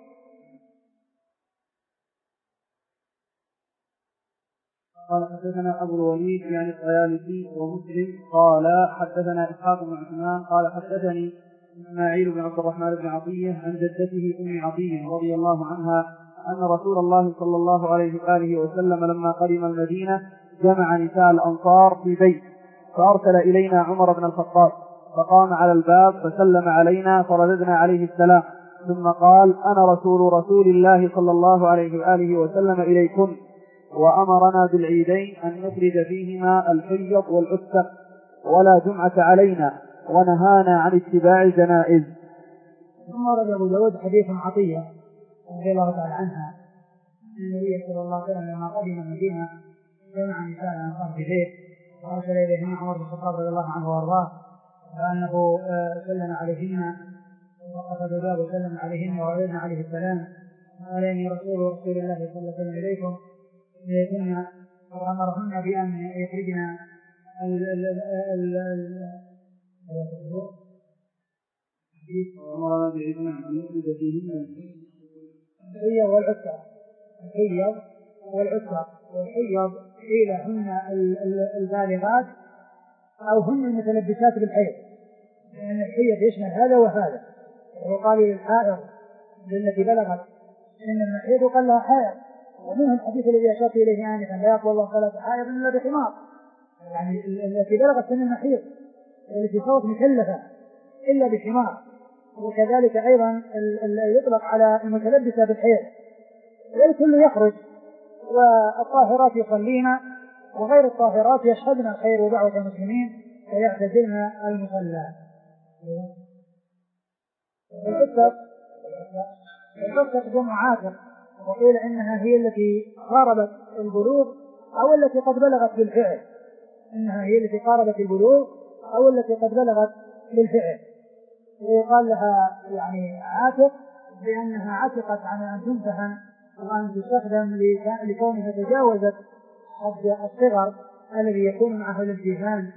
قال حدثنا أبو الوليد يعني الطيالسي ومسلم قال حدثنا إسحاق بن عثمان قال حدثني إسماعيل بن عبد الرحمن بن عطية عن جدته أم عطية رضي الله عنها أن رسول الله صلى الله عليه وآله وسلم لما قدم المدينة جمع نساء الأنصار في بيت، فأرسل إلينا عمر بن الخطاب فقام على الباب فسلم علينا فرددنا عليه السلام، ثم قال أنا رسول رسول الله صلى الله عليه وآله وسلم إليكم، وأمرنا بالعيدين أن نخرج فيهما الحيض والعتق ولا جمعة علينا، ونهانا عن اتباع الجنائز. ثم ورد أبو داود حديث عطية رضي الله تعالى عنها أن النبي صلى الله عليه وسلم لما قدم المدينة جمع نساء الأنصار في بيت وأرسل إليهن عمر بن الخطاب رضي الله عنه وأرضاه، وأنه سلم عليهن وقصد الباب وسلم عليهن ورددنا عليه السلام، قال إني رسول رسول الله صلى الله عليه وسلم إليكم إليكن، وأمرهن بأن يخرجن أمرنا بعيدنا أن نخرج فيهن الحيض والعتق. الحيض والعتق والحيض قيل هن البالغات أو هن المتلبسات بالحيض، لأن الحيض يشمل هذا وهذا، وقال للحائض التي بلغت إن المحيض وقال لها حائض، ومنه الحديث الذي أشرت إليه آنفا لا يقبل الله صلاة حائض إلا بحمار، يعني التي بلغت سن المحيض التي صارت مكلفة إلا بحمار. وكذلك أيضا يطلق على المتلبسة بالحيض، والكل يخرج، والطاهرات يصلين وغير الطاهرات يشهدن الخير ودعوة المسلمين ويعتزلن المصلى. العتق جمع عاتق، وقيل إنها هي التي قاربت البلوغ أو التي قد بلغت بالفعل، إنها هي التي قاربت البلوغ أو التي قد بلغت بالفعل، ويقال لها يعني عاتق لأنها عتقت عن أن تمتهن وأن تستخدم لكونها تجاوزت حد الصغر الذي يكون معه الامتهان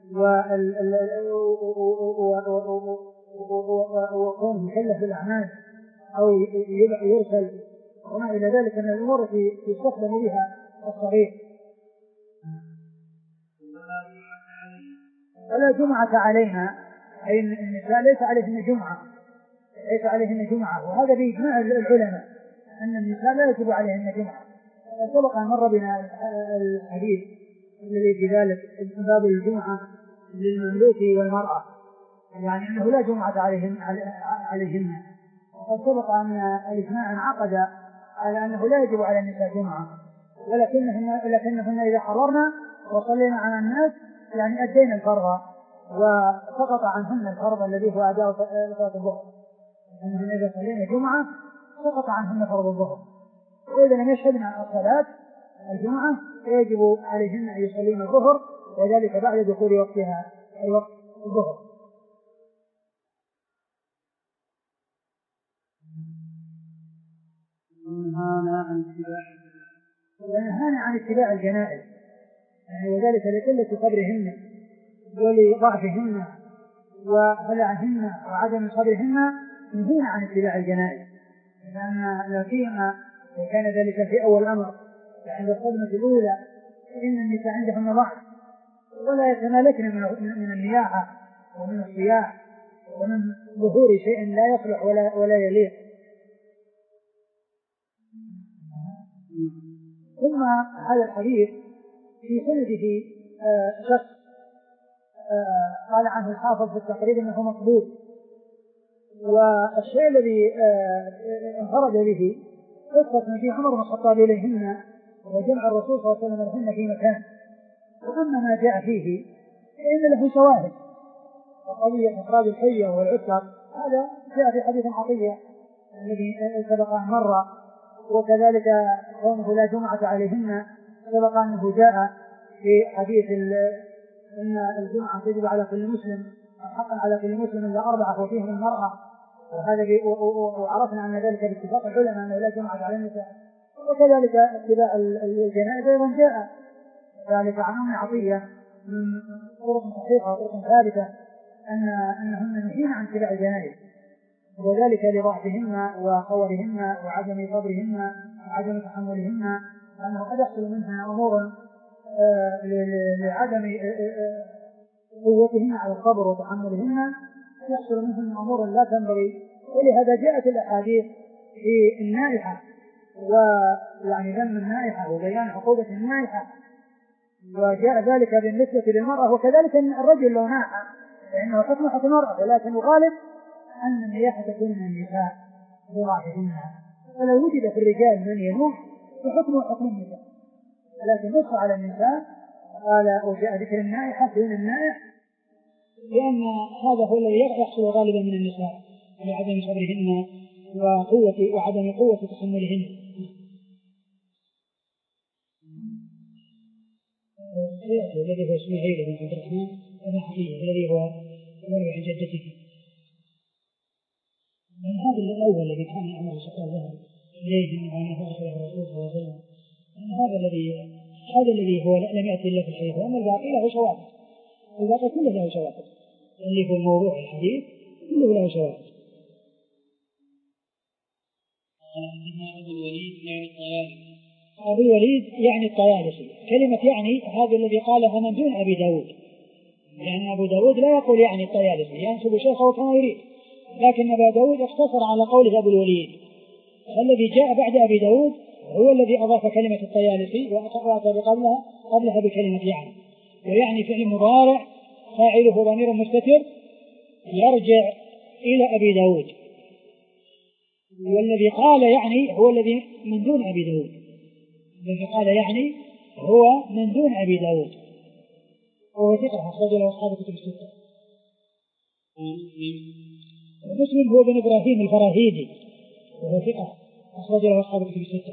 وكونه مكلف بالأعمال أو يرسل وما إلى ذلك من الأمور التي يستخدم بها الصغير. ولا جمعة علينا أي أن النساء ليس عليهن جمعة ليس عليهن جمعة وهذا بإجماع العلماء أن النساء لا يجب عليهن جمعة. سبق أن مر بنا الحديث الذي في ذلك باب الجمعة للمملوك والمرأة، يعني أنه لا جمعة عليهن عليهن وقد سبق أن الإجماع انعقد على أنه لا يجب على النساء جمعة، ولكنهن لكنهن إذا حضرنا وصلينا على الناس يعني أدينا الفرض وسقط عنهن الفرض الذي هو أداء صلاة الظهر، أنهن إذا صلينا جمعة سقط عنهن فرض الظهر، وإذا لم يشهدن الصلاة الجمعة يجب عليهن أن يصلين الظهر وذلك بعد دخول وقتها أي وقت الظهر. ونهانا عن اتباع ونهانا عن اتباع الجنائز، يعني وذلك لقلة صبرهن ولضعفهن وهلعهن وعدم صبرهن، نهينا عن اتباع الجنائز، لأن لا سيما كان ذلك في أول الأمر عند الصدمة الأولى إن النساء عندهن ضعف ولا يتمالكن من النياحة ومن الصياح ومن ظهور شيء لا يصلح ولا ولا يليق. ثم هذا الحديث في سنده شخص قال عنه الحافظ في التقريب انه مقبول، والشيء الذي انفرد به قصة في عمر بن الخطاب اليهن وجمع الرسول صلى الله عليه وسلم لهن في مكان، واما ما جاء فيه فان له شواهد، وقضية إخراج الحية والعسر هذا جاء في حديث عطية الذي سبق أن مر، وكذلك كونه لا جمعة عليهن سبق أنه جاء في حديث أن الجمعة تجب على كل مسلم حقا على كل مسلم إلا أربعة وفيهم المرأة، وهذا وعرفنا أن ذلك باتفاق العلماء أنه لا جمعة على النساء. وكذلك اتباع الجنائز أيضا جاء ذلك عن أم عطية من طرق صحيحة وطرق ثابتة أن أنهن نهين عن اتباع الجنائز، وذلك لضعفهن وخورهن وعدم صبرهن وعدم تحملهن، أنه قد يحصل منها أمور لعدم قوتهن على الصبر وتحملهن، يحصل منهن أمور لا تنبغي. ولهذا جاءت الأحاديث في النائحة ويعني ذم النائحة وبيان عقوبة النائحة، وجاء ذلك بالنسبة للمرأة، وكذلك الرجل لو ناح فإنه حكم حكم المرأة، ولكن الغالب أن النياحة تكون من النساء بضعفهن، ولو وجد في الرجال من ينوح فحكمه حكم النساء، لكن نص على النساء قال وجاء ذكر النائحة دون النائح، لأن هذا هو الذي يحصل غالبا من النساء لعدم صبرهن وقوة وعدم قوة تحملهن. الذي هو اسماعيل بن عبد الرحمن بن عطية الذي هو يروي عن جدته، من هذا الأول الذي كان عمر سقى ذهب إليه وعنه أخذه الرسول صلى الله عليه وسلم، هذا الذي هذا الذي هو لم يأتي إلا في الحديث، وأما الباقي له شواهد، الباقي كله له شواهد، اللي هو الموضوع الحديث كله له شواهد. أبو الوليد يعني الطيالسي أبو الوليد يعني الطيالسي، كلمة يعني هذا الذي قالها من دون أبي داود، لأن أبو داود لا يقول يعني الطيالسي ينسب شيخه كما يريد، لكن أبا داود اقتصر على قوله أبو الوليد، الذي جاء بعد أبي داود هو الذي أضاف كلمة الطيالسي وأتى بقبلها قبلها بكلمة يعني، ويعني فعل مضارع فاعله ضمير مستتر يرجع إلى أبي داود، والذي قال يعني هو الذي من دون أبي داود، الذي قال يعني هو من دون أبي داود، وهو ثقة أخرج له أصحاب الكتب الستة. مسلم هو بن إبراهيم الفراهيدي وهو ثقة أخرج له أصحاب الكتب الستة.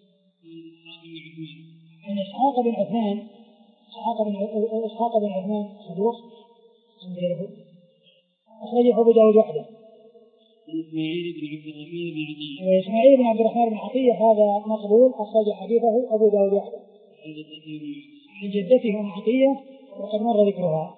عن إسحاق بن عثمان إسحاق بن إسحاق بن عثمان صدوق أخرجه أبو داود وحده. إسماعيل بن عبد الرحمن بن عطية وإسماعيل بن عبد الرحمن بن عطية هذا مقبول أخرج حديثه أبو داود وحده. عن جدته أم عطية وقد مر ذكرها.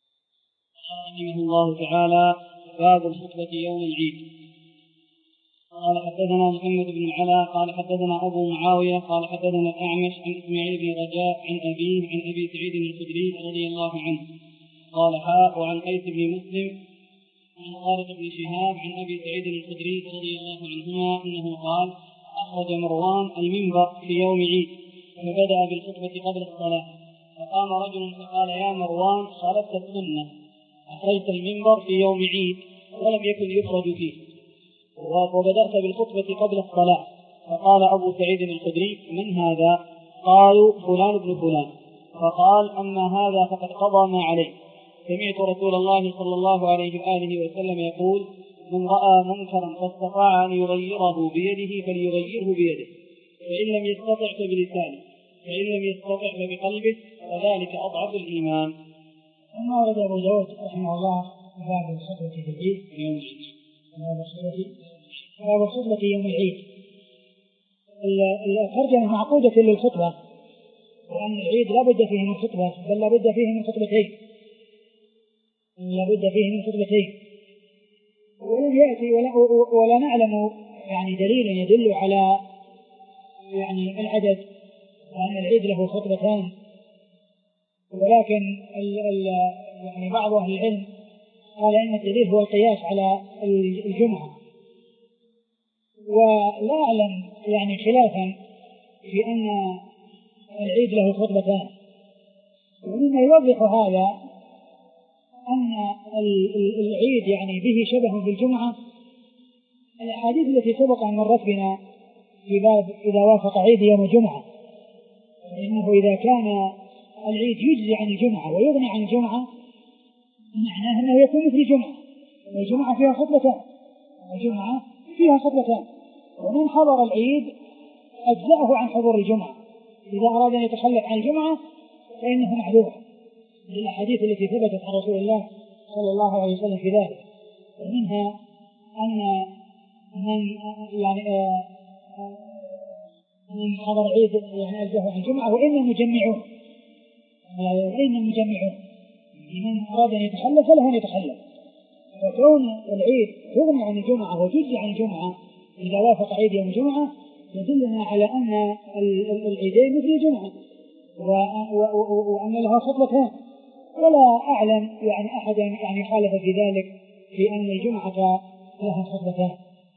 رحمه الله تعالى. باب الخطبة يوم العيد. قال حدثنا محمد بن العلاء قال حدثنا أبو معاوية قال حدثنا الأعمش عن إسماعيل بن رجاء عن أبيه عن أبي سعيد الخدري رضي الله عنه قال حاء وعن قيس بن مسلم عن طارق بن شهاب عن أبي سعيد الخدري رضي الله عنهما أنه قال أخرج مروان المنبر في يوم عيد فبدأ بالخطبة قبل الصلاة فقام رجل فقال يا مروان خالفت السنة أخرجت المنبر في يوم عيد ولم يكن يخرج فيه وبدأت بالخطبة قبل الصلاة فقال أبو سعيد الخدري من هذا؟ قالوا فلان ابن فلان فقال أما هذا فقد قضى ما عليه سمعت رسول الله صلى الله عليه وآله وسلم يقول من رأى منكرا فاستطاع أن يغيره بيده فليغيره بيده فإن لم يستطع فبلسانه فإن لم يستطع فبقلبه فذلك أضعف الإيمان. ثم ورد أبو داود رحمه الله باب الخطبة في العيد يوم العيد باب الخطبة يوم العيد. الترجمة معقودة للخطبة وأن العيد لا بد فيه من خطبة بل لا بد فيه من خطبتين لا بد فيه من خطبتين ولم يأتي ولا, ولا نعلم يعني دليل يدل على يعني العدد وأن العيد له خطبتان ولكن ال ال يعني بعض أهل العلم قال إن الدليل هو القياس على الجمعة ولا أعلم يعني خلافا في أن العيد له خطبتان ومما يوضح هذا أن العيد يعني به شبه بالجمعة الأحاديث التي سبق أن مرت بنا في باب إذا وافق عيد يوم الجمعة فإنه إذا كان العيد يجزي عن الجمعة ويغني عن الجمعة معناه أنه يكون مثل الجمعة والجمعة فيها خطبتان الجمعة فيها خطبتان ومن حضر العيد أجزأه عن حضور الجمعة إذا أراد أن يتخلف عن الجمعة فإنه معذور للأحاديث التي ثبتت عن رسول الله صلى الله عليه وسلم في ذلك ومنها أن من يعني من حضر عيد يعني أجزأه عن الجمعة وإن مجمعون وإن مجمعون من أراد أن يتخلف فله أن يتخلف وكون العيد تغني عن الجمعة وتجزي عن الجمعة إذا وافق عيد يوم الجمعة يدلنا على أن العيدين مثل الجمعة وأن لها خطبتان ولا أعلم يعني أحدا يعني خالف في ذلك في أن الجمعة لها خطبتان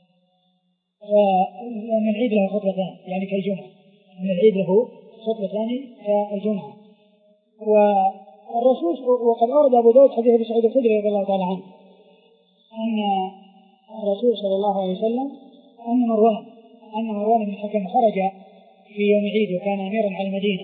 وأن العيد له خطبتان يعني كالجمعة أن العيد له خطبتان كالجمعة. والرسول وقد أورد أبو داود حديث أبي سعيد الخدري رضي الله تعالى عنه أن الرسول صلى الله عليه وسلم أن مروان أن مروان بن الحكم خرج في يوم عيد وكان أميرا على المدينة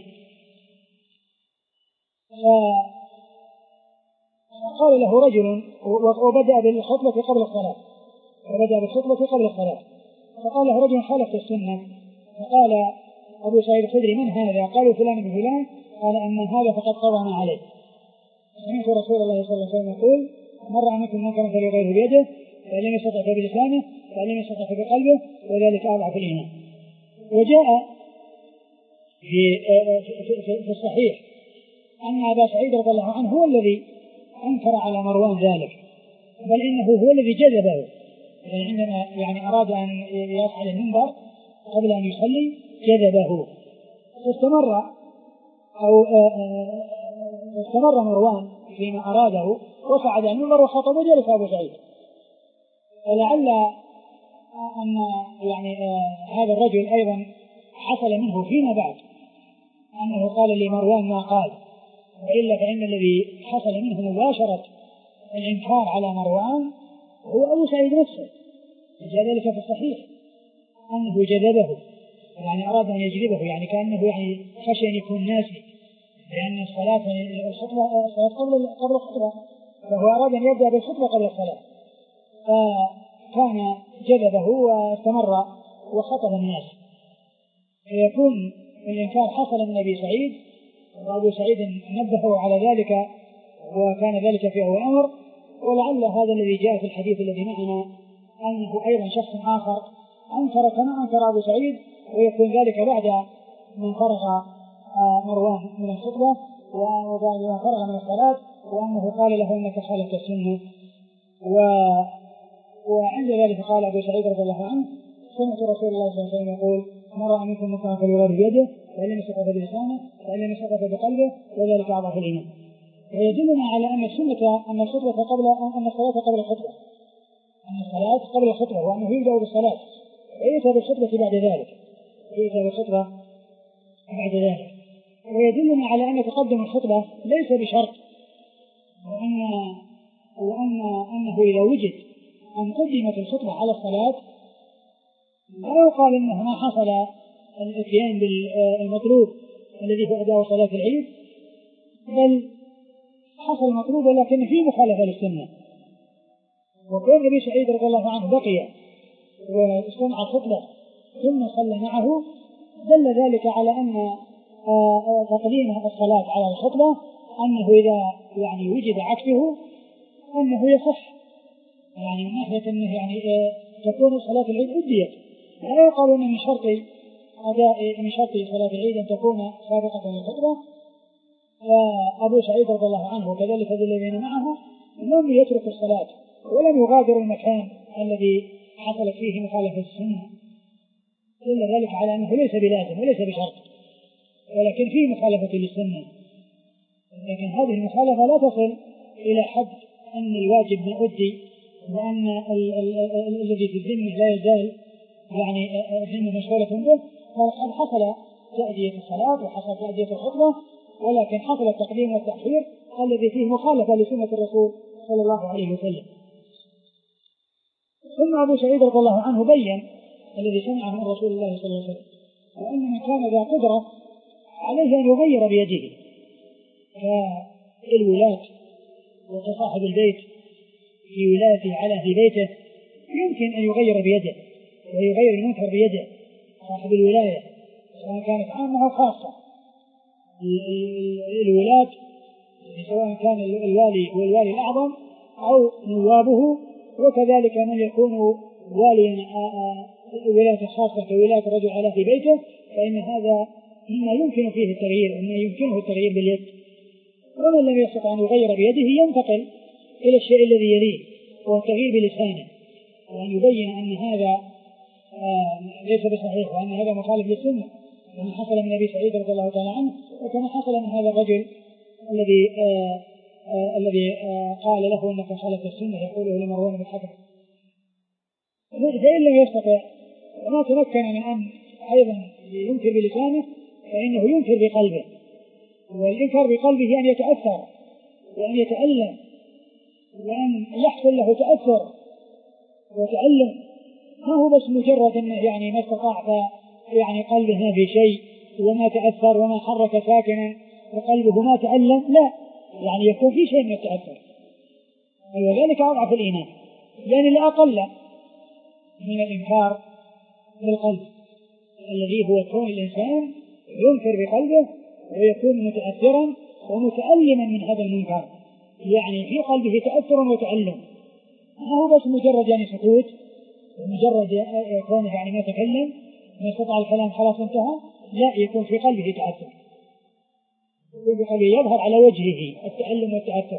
فقال له رجل وبدأ بالخطبة قبل الصلاة وبدأ بالخطبة قبل الصلاة فقال له رجل خالف السنة فقال أبو سعيد الخدري من هذا؟ قالوا فلان بن فلان قال أما هذا فقد قضى ما عليه. سمعت رسول الله صلى الله عليه وسلم يقول من رأى منكم منكرا فليغيره بيده فإن لم يستطع فبلسانه فإن لم يستطع بقلبه وذلك أضعف الإيمان. وجاء في في الصحيح أن أبا سعيد رضي الله عنه هو الذي أنكر على مروان ذلك بل إنه هو الذي جذبه يعني عندما يعني أراد أن يصعد المنبر قبل أن يصلي جذبه فاستمر أو استمر مروان فيما أراده وصعد المنبر وخطب وجلس أبو سعيد ولعل أن يعني هذا الرجل أيضا حصل منه فيما بعد أنه قال لمروان ما قال وإلا فإن الذي حصل منه مباشرة الإنكار على مروان هو أبو سعيد نفسه جاء ذلك في الصحيح أنه جذبه يعني أراد أن يجذبه يعني كأنه يعني خشي أن يكون ناسي لأن الصلاة الخطبة الصلاة قبل قبل الخطبة فهو أراد أن يبدأ بالخطبة قبل الصلاة فكان جذبه واستمر وخطب الناس فيكون الإنكار حصل من أبي سعيد وأبو سعيد نبهه على ذلك وكان ذلك في أول أمر ولعل هذا الذي جاء في الحديث الذي معنا أنه أيضا شخص آخر أنكر كما أنكر أبو سعيد ويكون ذلك بعد من فرغ مروان من الخطبة وبعد ما فرغ من الصلاة وأنه قال له إنك خالفت السنة و... وعند ذلك قال أبو سعيد رضي الله عنه سمعت رسول الله صلى الله عليه وسلم يقول: ما رأى منكم منكرا فليغيره بيده، فإن لم يستطع بلسانه، فإن لم يستطع بقلبه، وذلك أضعف الإيمان. ويدلنا على أن السنة أن الخطبة قبل أن الصلاة قبل الخطبة، أن الصلاة قبل الخطبة، وأنه يبدأ بالصلاة ويؤتى بالخطبة بعد ذلك، يؤتى بالخطبة بعد ذلك. ويدلنا على أن تقدم الخطبة ليس بشرط، وأن وأن أنه إذا وجد أن قدمت الخطبة على الصلاة لا يقال أنه ما حصل الاتيان بالمطلوب الذي هو أداء صلاة العيد، بل حصل المطلوب ولكن فيه مخالفة للسنة. وكون أبي سعيد رضي الله عنه بقي واستمع الخطبة ثم صلى معه دل ذلك على أن تقديم الصلاة على الخطبة أنه إذا يعني وجد عكسه أنه يصح، يعني من ناحية أنه يعني تكون صلاة العيد أديت. لا يقال أن من شرط أداء من شرط صلاة العيد أن تكون سابقة للخطبة. فأبو سعيد رضي الله عنه وكذلك الذين معه لم يترك الصلاة ولم يغادر المكان الذي حصلت فيه مخالفة السنة، دل ذلك على أنه ليس بلازم وليس بشرط، ولكن فيه مخالفة للسنة. لكن هذه المخالفة لا تصل إلى حد أن الواجب ما أدي، وأن الذي في الذمة لا يزال يعني الذمة مشغولة به. قد حصل تأدية الصلاة وحصل تأدية الخطبة، ولكن حصل التقديم والتأخير الذي فيه مخالفة لسنة الرسول صلى الله عليه وسلم. ثم أبو سعيد رضي الله عنه بين الذي سمعه من رسول الله صلى الله عليه وسلم، وأن من كان ذا قدرة عليه أن يغير بيده كالولاة وكصاحب البيت في ولايته على في بيته يمكن أن يغير بيده ويغير المنكر بيده. صاحب الولاية سواء كانت عامة أو خاصة، الولاة سواء كان الوالي هو الوالي الأعظم أو نوابه، وكذلك من يكون واليا ولاية خاصة كولاية الرجل على في بيته، فإن هذا مما يمكن فيه التغيير ومما يمكنه التغيير باليد. ومن لم يستطع أن يغير بيده ينتقل إلى الشيء الذي يليه وهو التغيير بلسانه، وأن يبين أن هذا آه ليس بصحيح وأن هذا مخالف للسنة، كما حصل من أبي سعيد رضي الله تعالى عنه، وكما حصل من هذا الرجل الذي آه آه الذي آه قال له أنك خالفت السنة، يقوله لمروان بن الحكم. فإن لم يستطع وما تمكن من أن أيضا ينكر بلسانه فإنه ينكر بقلبه، والإنكار بقلبه أن يتأثر وأن يتألم وأن يحصل له تأثر وتألم، ما هو بس مجرد أنه يعني ما استطاع يعني قلبه ما في شيء وما تأثر وما حرك ساكنا وقلبه ما تألم، لا، يعني يكون في شيء من التأثر، وذلك أضعف الإيمان، يعني لا أقل من الإنكار بالقلب الذي هو كون الإنسان ينكر بقلبه ويكون متأثرا ومتألما من هذا المنكر، يعني في قلبه تأثر وتألم، ما هو بس مجرد يعني سكوت ومجرد كونه يعني ما تكلم ما استطاع الكلام خلاص انتهى، لا، يكون في قلبه تأثر، في قلبه يظهر على وجهه التألم والتأثر.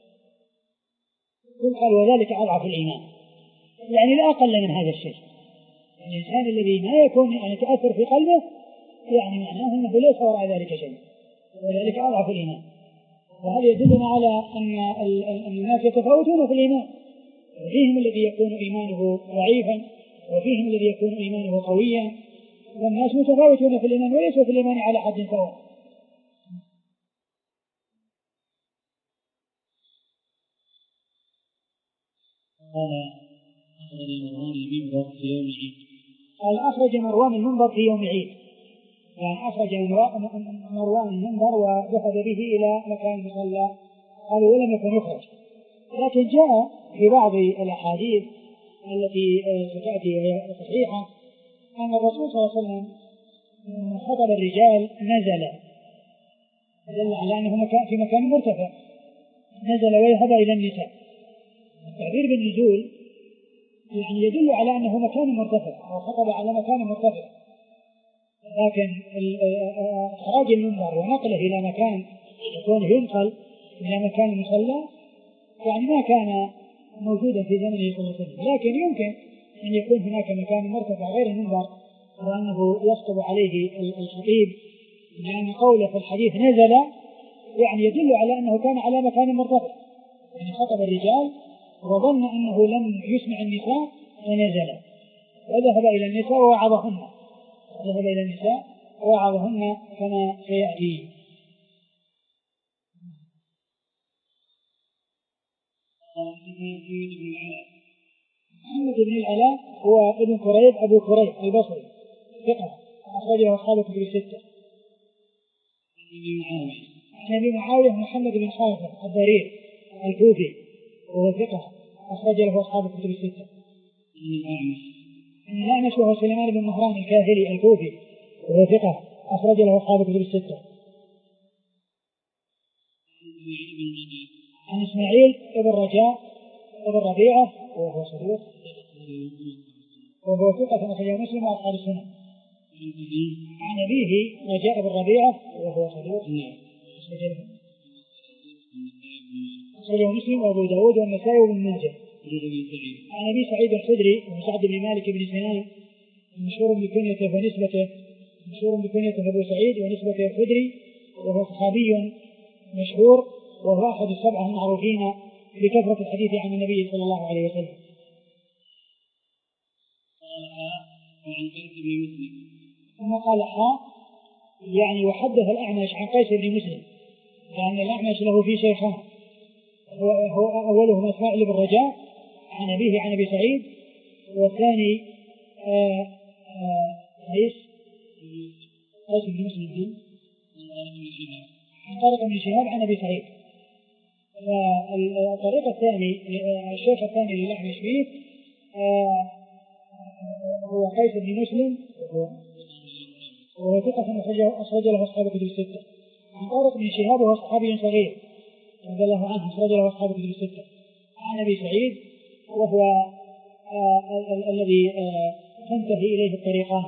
قال وذلك أضعف الإيمان، يعني لا أقل من هذا الشيء. الإنسان الذي ما يكون يعني تأثر في قلبه يعني معناه أنه ليس وراء ذلك شيء، وذلك أضعف الإيمان. وهذا يدلنا على أن الناس يتفاوتون في الإيمان، وفيهم الذي يكون إيمانه ضعيفا وفيهم الذي يكون إيمانه قويا، والناس متفاوتون في الإيمان وليسوا في الإيمان على حد سواء. قال أخرج مروان المنبر في يوم عيد، يعني أخرج مروان المنبر وذهب به إلى مكان مصلى، قالوا ولم يكن يخرج. لكن جاء في بعض الأحاديث التي ستأتي وهي صحيحة أن الرسول صلى الله عليه وسلم خطب الرجال نزل، دل على أنه في مكان مرتفع، نزل ويذهب إلى النساء. التعبير بالنزول يعني يدل على أنه مكان مرتفع، أو خطب على مكان مرتفع، لكن إخراج المنبر ونقله إلى مكان يكون ينقل إلى مكان مصلى يعني ما كان موجودا في زمنه صلى الله عليه وسلم، لكن يمكن أن يكون هناك مكان مرتفع غير المنبر وأنه يخطب عليه الخطيب، لأن قوله في الحديث نزل يعني يدل على أنه كان على مكان مرتفع، يعني خطب الرجال وظن أنه لم يسمع النساء فنزل وذهب إلى النساء ووعظهن ذهب إلى النساء ووعظهن كما سيأتي. محمد بن العلاء هو ابن كريب أبو كريب البصري ثقة أخرجه أصحاب كتب الستة. عن أبي معاوية محمد بن خالد الضرير الكوفي وهو ثقة أخرج له أصحاب كتب الستة. عن الأعمش وهو سليمان بن مهران الكاهلي الكوفي وهو ثقة أخرج له أصحاب كتب الستة. عن إسماعيل بن رجاء بن ربيعة وهو صدوق وهو ثقة أخرجه مسلم وأصحاب السنة. عن أبيه رجاء بن ربيعة وهو صدوق أخرجه مسلم وأبو داود والنسائي وابن ماجه. عن أبي سعيد الخدري وسعد بن مالك بن سنان مشهور بكنيته ونسبته مشهور بكنيته أبو سعيد ونسبته الخدري وهو صحابي مشهور وهو أحد السبعة المعروفين بكثرة الحديث عن النبي صلى الله عليه وسلم. ثم قال حاء يعني وحدث الأعمش عن قيس بن مسلم لأن الأعمش له في شيخان هو أولهما إسماعيل بن رجاء عن أبيه عن أبي سعيد والثاني قيس قيس بن مسلم عن طارق بن شهاب عن أبي سعيد. فالطريق الثاني الشيخ الثاني للأعمش فيه هو قيس بن مسلم وهو ثقة أخرج له أصحاب كتب الستة. عن طارق بن شهاب وهو صحابي صغير رضي الله عنه أخرج له أصحاب كتب الستة. عن أبي سعيد وهو الذي تنتهي إليه الطريقان.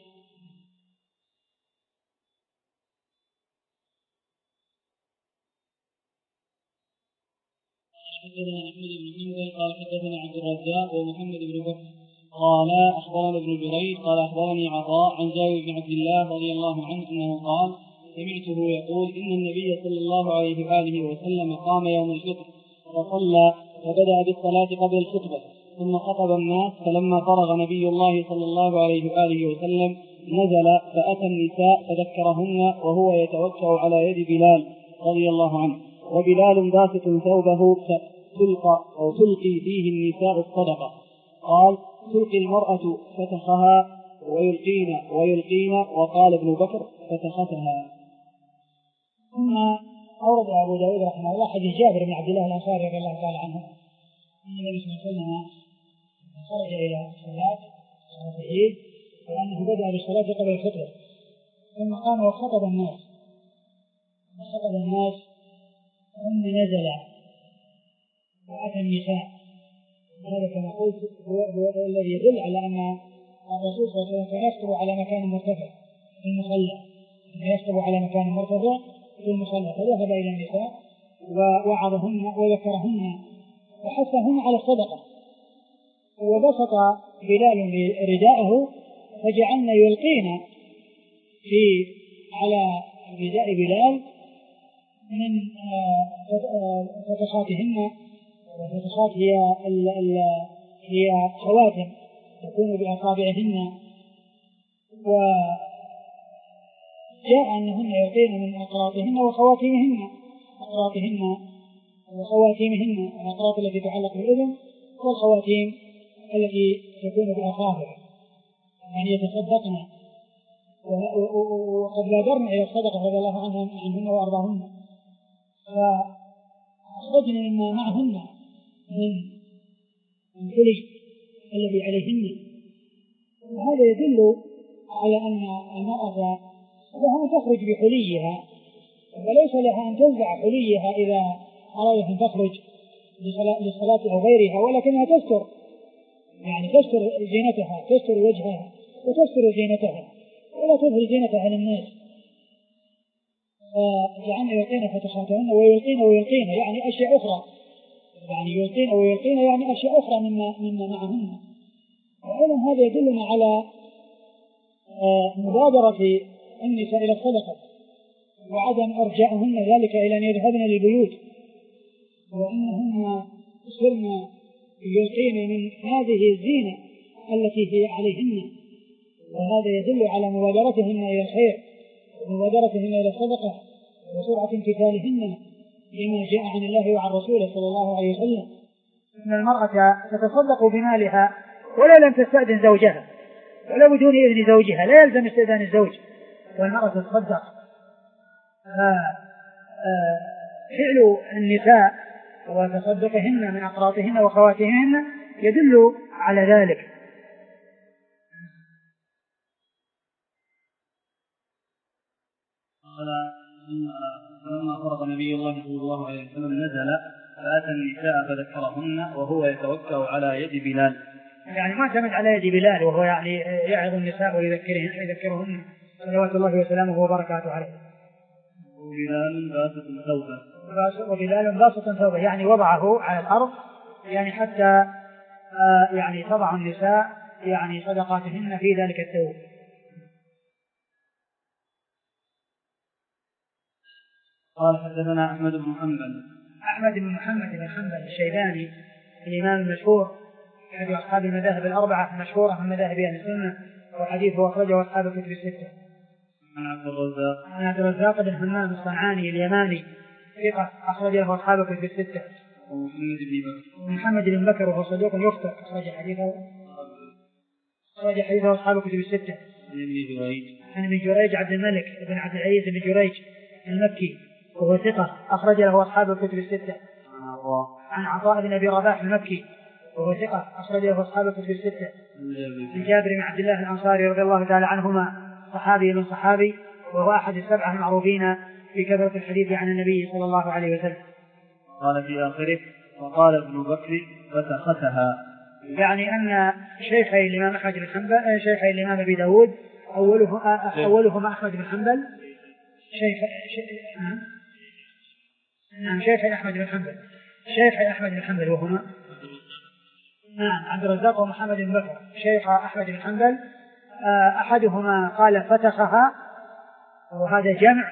حدثنا أحمد بن حنبل قال حدثنا عبد الرزاق ومحمد بن بكر قال أخبرنا ابن جريج قال أخبرني عطاء عن جابر بن عبد الله رضي الله عنه أنه قال سمعته يقول إن النبي صلى الله عليه وآله وسلم قام يوم الفطر فصلى فبدأ بالصلاة قبل الخطبة ثم خطب الناس فلما فرغ نبي الله صلى الله عليه وآله وسلم نزل فأتى النساء فذكرهن وهو يتوكأ على يد بلال رضي الله عنه وبلال باسط ثوبه تلقى أو تلقي فيه النساء الصدقة. قال تلقي المرأة فتخها ويلقين ويلقين وقال ابن بكر فتختها. ثم أورد أبو داود رحمه الله حديث جابر بن عبد الله الأنصاري رضي الله تعالى عنه أن النبي صلى الله عليه وسلم خرج إلى الصلاة صلاة العيد وأنه بدأ بالصلاة قبل الخطبة ثم قام وخطب الناس وخطب الناس ثم نزل وأتى النساء. هذا كما قلت هو الذي يدل على أن الرسول صلى الله عليه وسلم يخطب على مكان مرتفع في المصلى يخطب على مكان مرتفع في المصلى فذهب إلى النساء ووعظهن وذكرهن وحثهن على الصدقة وبسط بلال رداءه فجعلنا يلقين في على رداء بلال من فتخاتهن والفتخات هي ال ال هي خواتم تكون بأصابعهن وجاء أنهن يلقين من أقراطهن وخواتيمهن أقراطهن وخواتيمهن الأقراط التي تعلق بالأذن والخواتيم التي تكون بأصابع يعني يتصدقن وقد بادرن إلى الصدقة رضي الله عنهن وأرضاهن فأخرجن مما معهن من الحلي الذي عليهن. وهذا يدل على أن المرأة لها أن تخرج بحليها وليس لها أن تنزع حليها إذا أرادت أن تخرج للصلاة أو غيرها ولكنها تستر يعني تستر زينتها تستر وجهها وتستر زينتها ولا تظهر زينتها للناس. فجعلنا يلقين فتخاتهن ويلقين ويلقين يعني أشياء أخرى يعني يلقين ويلقين يعني أشياء أخرى مما, مما معهن وأيضا هذا يدلنا على مبادرة النساء إلى الصدقة وعدم إرجاعهن ذلك إلى أن يذهبن للبيوت، وأنهن صرن يلقين من هذه الزينة التي هي عليهن، وهذا يدل على مبادرتهن إلى الخير ومبادرتهن إلى الصدقة وسرعة امتثالهن لما جاء عن الله وعن رسوله صلى الله عليه وسلم. إن المرأة تتصدق بمالها ولا لم تستأذن زوجها ولا بدون إذن زوجها، لا يلزم استئذان الزوج والمرأة تتصدق. فعل النساء وتصدقهن من أقراطهن وخواتهن يدل على ذلك. قال لما فرض نبي الله صلى الله عليه وسلم نزل فأتى النساء فذكرهن وهو يتوكل على يد بلال، يعني ما اعتمد على يد بلال وهو يعني يعظ النساء ويذكرهن ويذكرهن صلوات الله وسلامه وبركاته عليه. وبلال باسط ثوبه وبلال باسط ثوبه يعني وضعه على الأرض يعني حتى يعني تضع النساء يعني صدقاتهن في ذلك الثوب. قال حدثنا أحمد بن حنبل أحمد بن محمد بن حنبل الشيباني الإمام المشهور أحد أصحاب المذاهب الأربعة المشهورة من مذاهب أهل السنة، وحديثه أخرجه أصحاب الكتب الستة. عن عبد الرزاق عن عبد الرزاق بن همام الصنعاني اليماني ثقة أخرج له أصحاب الكتب الستة. ومحمد بن بكر محمد بن بكر وهو صدوق يخطئ أخرج حديثه أخرج حديثه أصحاب الكتب الستة. عن ابن جريج عن ابن جريج عبد الملك بن عبد العزيز بن جريج المكي وهو ثقة أخرج له أصحاب الكتب الستة. عن عطاء عن عطاء بن أبي رباح المكي وهو ثقة أخرج له أصحاب الكتب الستة. عن جابر بن عبد الله الأنصاري رضي الله تعالى عنهما صحابي من صحابي وهو أحد السبعة المعروفين بكثرة الحديث عن النبي صلى الله عليه وسلم. قال في آخره وقال ابن بكر فسختها، يعني أن شيخي الإمام أحمد بن حنبل شيخي الإمام أبي داود أوله أولهما أحمد بن حنبل شيخ نعم شيخ أحمد بن حنبل شيخ أحمد بن حنبل وهما نعم عبد الرزاق ومحمد بن بكر شيخ أحمد بن حنبل. أحدهما قال فتخها وهذا جمع،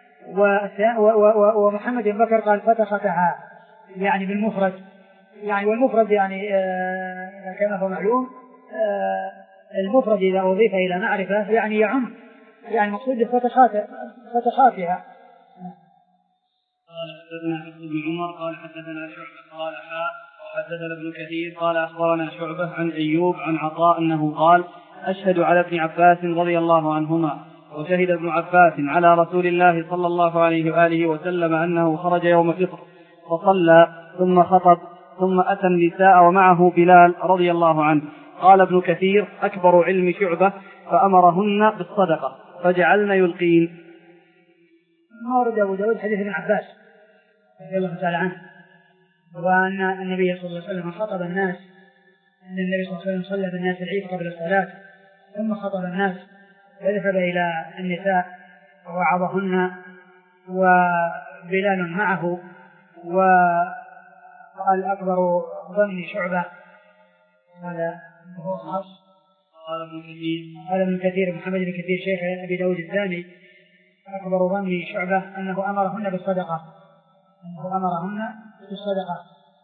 ومحمد بن بكر قال فتختها يعني بالمفرد، يعني والمفرد يعني كما هو معلوم المفرد إذا أضيف إلى معرفة يعني يعم، يعني مقصود فتخاتها. قال حدثنا حفص بن عمر قال حدثنا شعبة قال حاء حدثنا ابن كثير قال أخبرنا شعبة عن أيوب عن عطاء أنه قال أشهد على ابن عباس رضي الله عنهما وشهد ابن عباس على رسول الله صلى الله عليه وآله وسلم أنه خرج يوم فطر فصلى ثم خطب ثم أتى النساء ومعه بلال رضي الله عنه. قال ابن كثير أكبر علم شعبة فأمرهن بالصدقة فجعلن يلقين. ما ورد أبو داود حديث ابن عباس رضي الله تعالى عنه وأن النبي صلى الله عليه وسلم خطب الناس، أن النبي صلى الله عليه وسلم صلى بالناس العيد قبل الصلاة ثم خطب الناس وذهب إلى النساء ووعظهن وبلال معه. وقال أكبر ظن شعبة هذا هو خاص. قال ابن كثير قال ابن كثير محمد بن كثير شيخ أبي داود الثاني أكبر ظن شعبة أنه أمرهن بالصدقة أنه أمرهن بالصدقة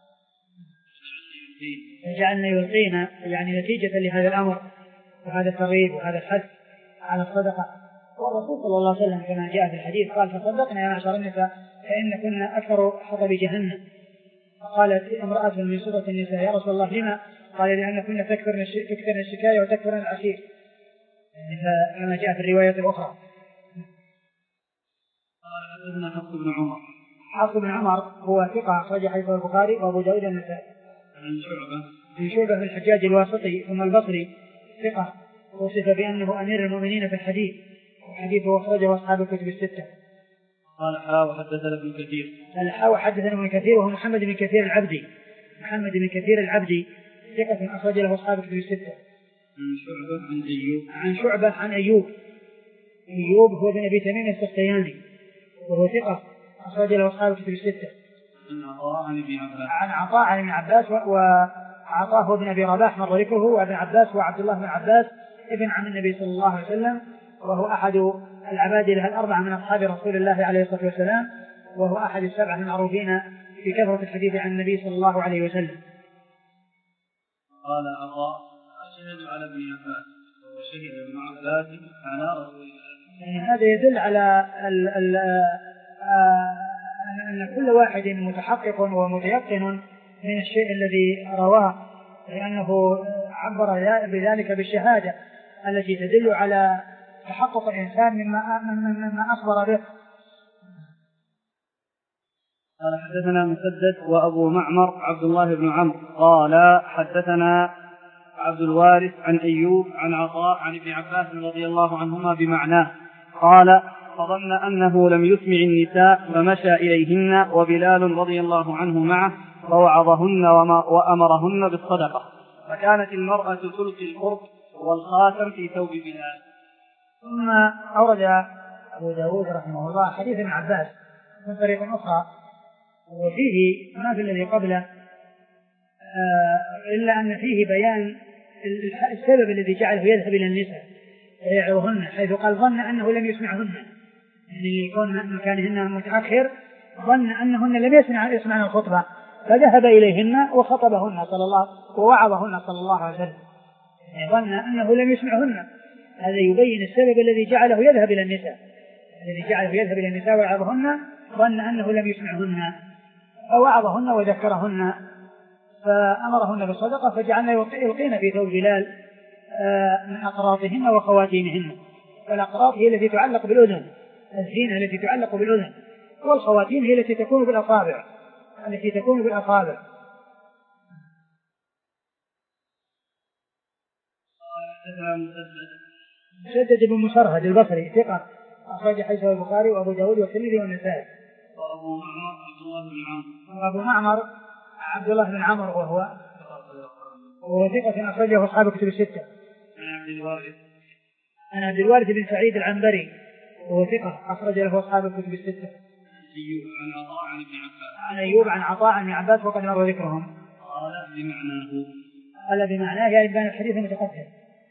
فجعلنا يلقين يعني نتيجة لهذا الأمر وهذا الترغيب وهذا الحث على الصدقة. والرسول صلى الله عليه وسلم كما جاء في الحديث قال تصدقنا يا معشر النساء فإن كنا أكثر حطب جهنم. قالت امرأة من سورة النساء يا رسول الله لما؟ قال لأن كنا تكثرن الشكاية وتكثرن العشير كما جاء في الرواية الأخرى. قال حدثنا حفص بن عمر حفص بن عمر هو ثقة أخرج حديثه البخاري وأبو داود النسائي. عن شعبة عن شعبة بن الحجاج الواسطي ثم البصري ثقة وصف بأنه أمير المؤمنين في الحديث وحديثه أخرجه أصحاب الكتب الستة. قال حاء وحدثنا ابن كثير قال حاء وحدثنا ابن كثير وهو محمد بن كثير العبدي محمد بن كثير العبدي ثقة أخرج له أصحاب الكتب الستة. عن شعبة عن أيوب عن شعبة عن أيوب أيوب هو بن أبي تميم السختياني وهو ثقة أخرج له أصحاب الكتب الستة. عن عطاء عن ابن عباس عن عطاء عن ابن عباس عطاء بن أبي رباح مر ذكره، وابن عباس وعبد الله بن عباس ابن عم النبي صلى الله عليه وسلم، وهو أحد العباد له الأربعة من أصحاب رسول الله عليه الصلاة والسلام، وهو أحد السبعة المعروفين في كثرة الحديث عن النبي صلى الله عليه وسلم. قال عطاء: أشهد على ابن عباس وشهد ابن عباس على رسول الله. يعني هذا يدل على ال ال أن كل واحد متحقق ومتيقن من الشيء الذي رواه، لأنه عبر بذلك بالشهادة التي تدل على تحقق الإنسان مما مما أخبر به. قال حدثنا مسدد وأبو معمر عبد الله بن عمرو قال حدثنا عبد الوارث عن أيوب عن عطاء عن ابن عباس رضي الله عنهما بمعناه قال: فظن أنه لم يسمع النساء فمشى إليهن وبلال رضي الله عنه معه فوعظهن وأمرهن بالصدقة، فكانت المرأة تلقي القرط والخاتم في ثوب بلال. ثم أورد أبو داود رحمه الله حديث ابن عباس من طريق أخرى، وفيه ما في الذي قبله إلا أن فيه بيان السبب الذي جعله يذهب إلى النساء ويعظهن، حيث قال ظن أنه لم يسمعهن، يعني يكون مكانهن متأخر، ظن أنهن لم يسمع يسمعن الخطبة فذهب إليهن وخطبهن صلى الله ووعظهن صلى الله عليه وسلم، يعني ظن أنه لم يسمعهن. هذا يبين السبب الذي جعله يذهب إلى النساء، الذي جعله يذهب إلى النساء ويعظهن ظن أنه لم يسمعهن فوعظهن وذكرهن فأمرهن بالصدقة، فجعلنا يلقين في ثوب بلال من أقراطهن وخواتيمهن. فالأقراط هي التي تعلق بالأذن، الزينة التي تعلق بالأذن، والخواتيم هي التي تكون بالأصابع التي تكون بالأصابع. مسدد بن مسرهد البصري ثقة أخرج حديثه البخاري وأبو داود والترمذي والنسائي. وأبو معمر عبد الله بن عمرو وأبو معمر عبد الله بن عمرو وهو وهو ثقة أخرجه أصحاب الكتب الستة. عن عبد الوارث عن عبد الوارث بن سعيد العنبري وهو ثقة أخرج له أصحاب الكتب الستة. أيوب عن عطاء عن ابن عباس عن أيوب عن عطاء عن ابن عباس وقد مر ذكرهم. قال بمعناه قال بمعناه يعني بين الحديث المتقدم.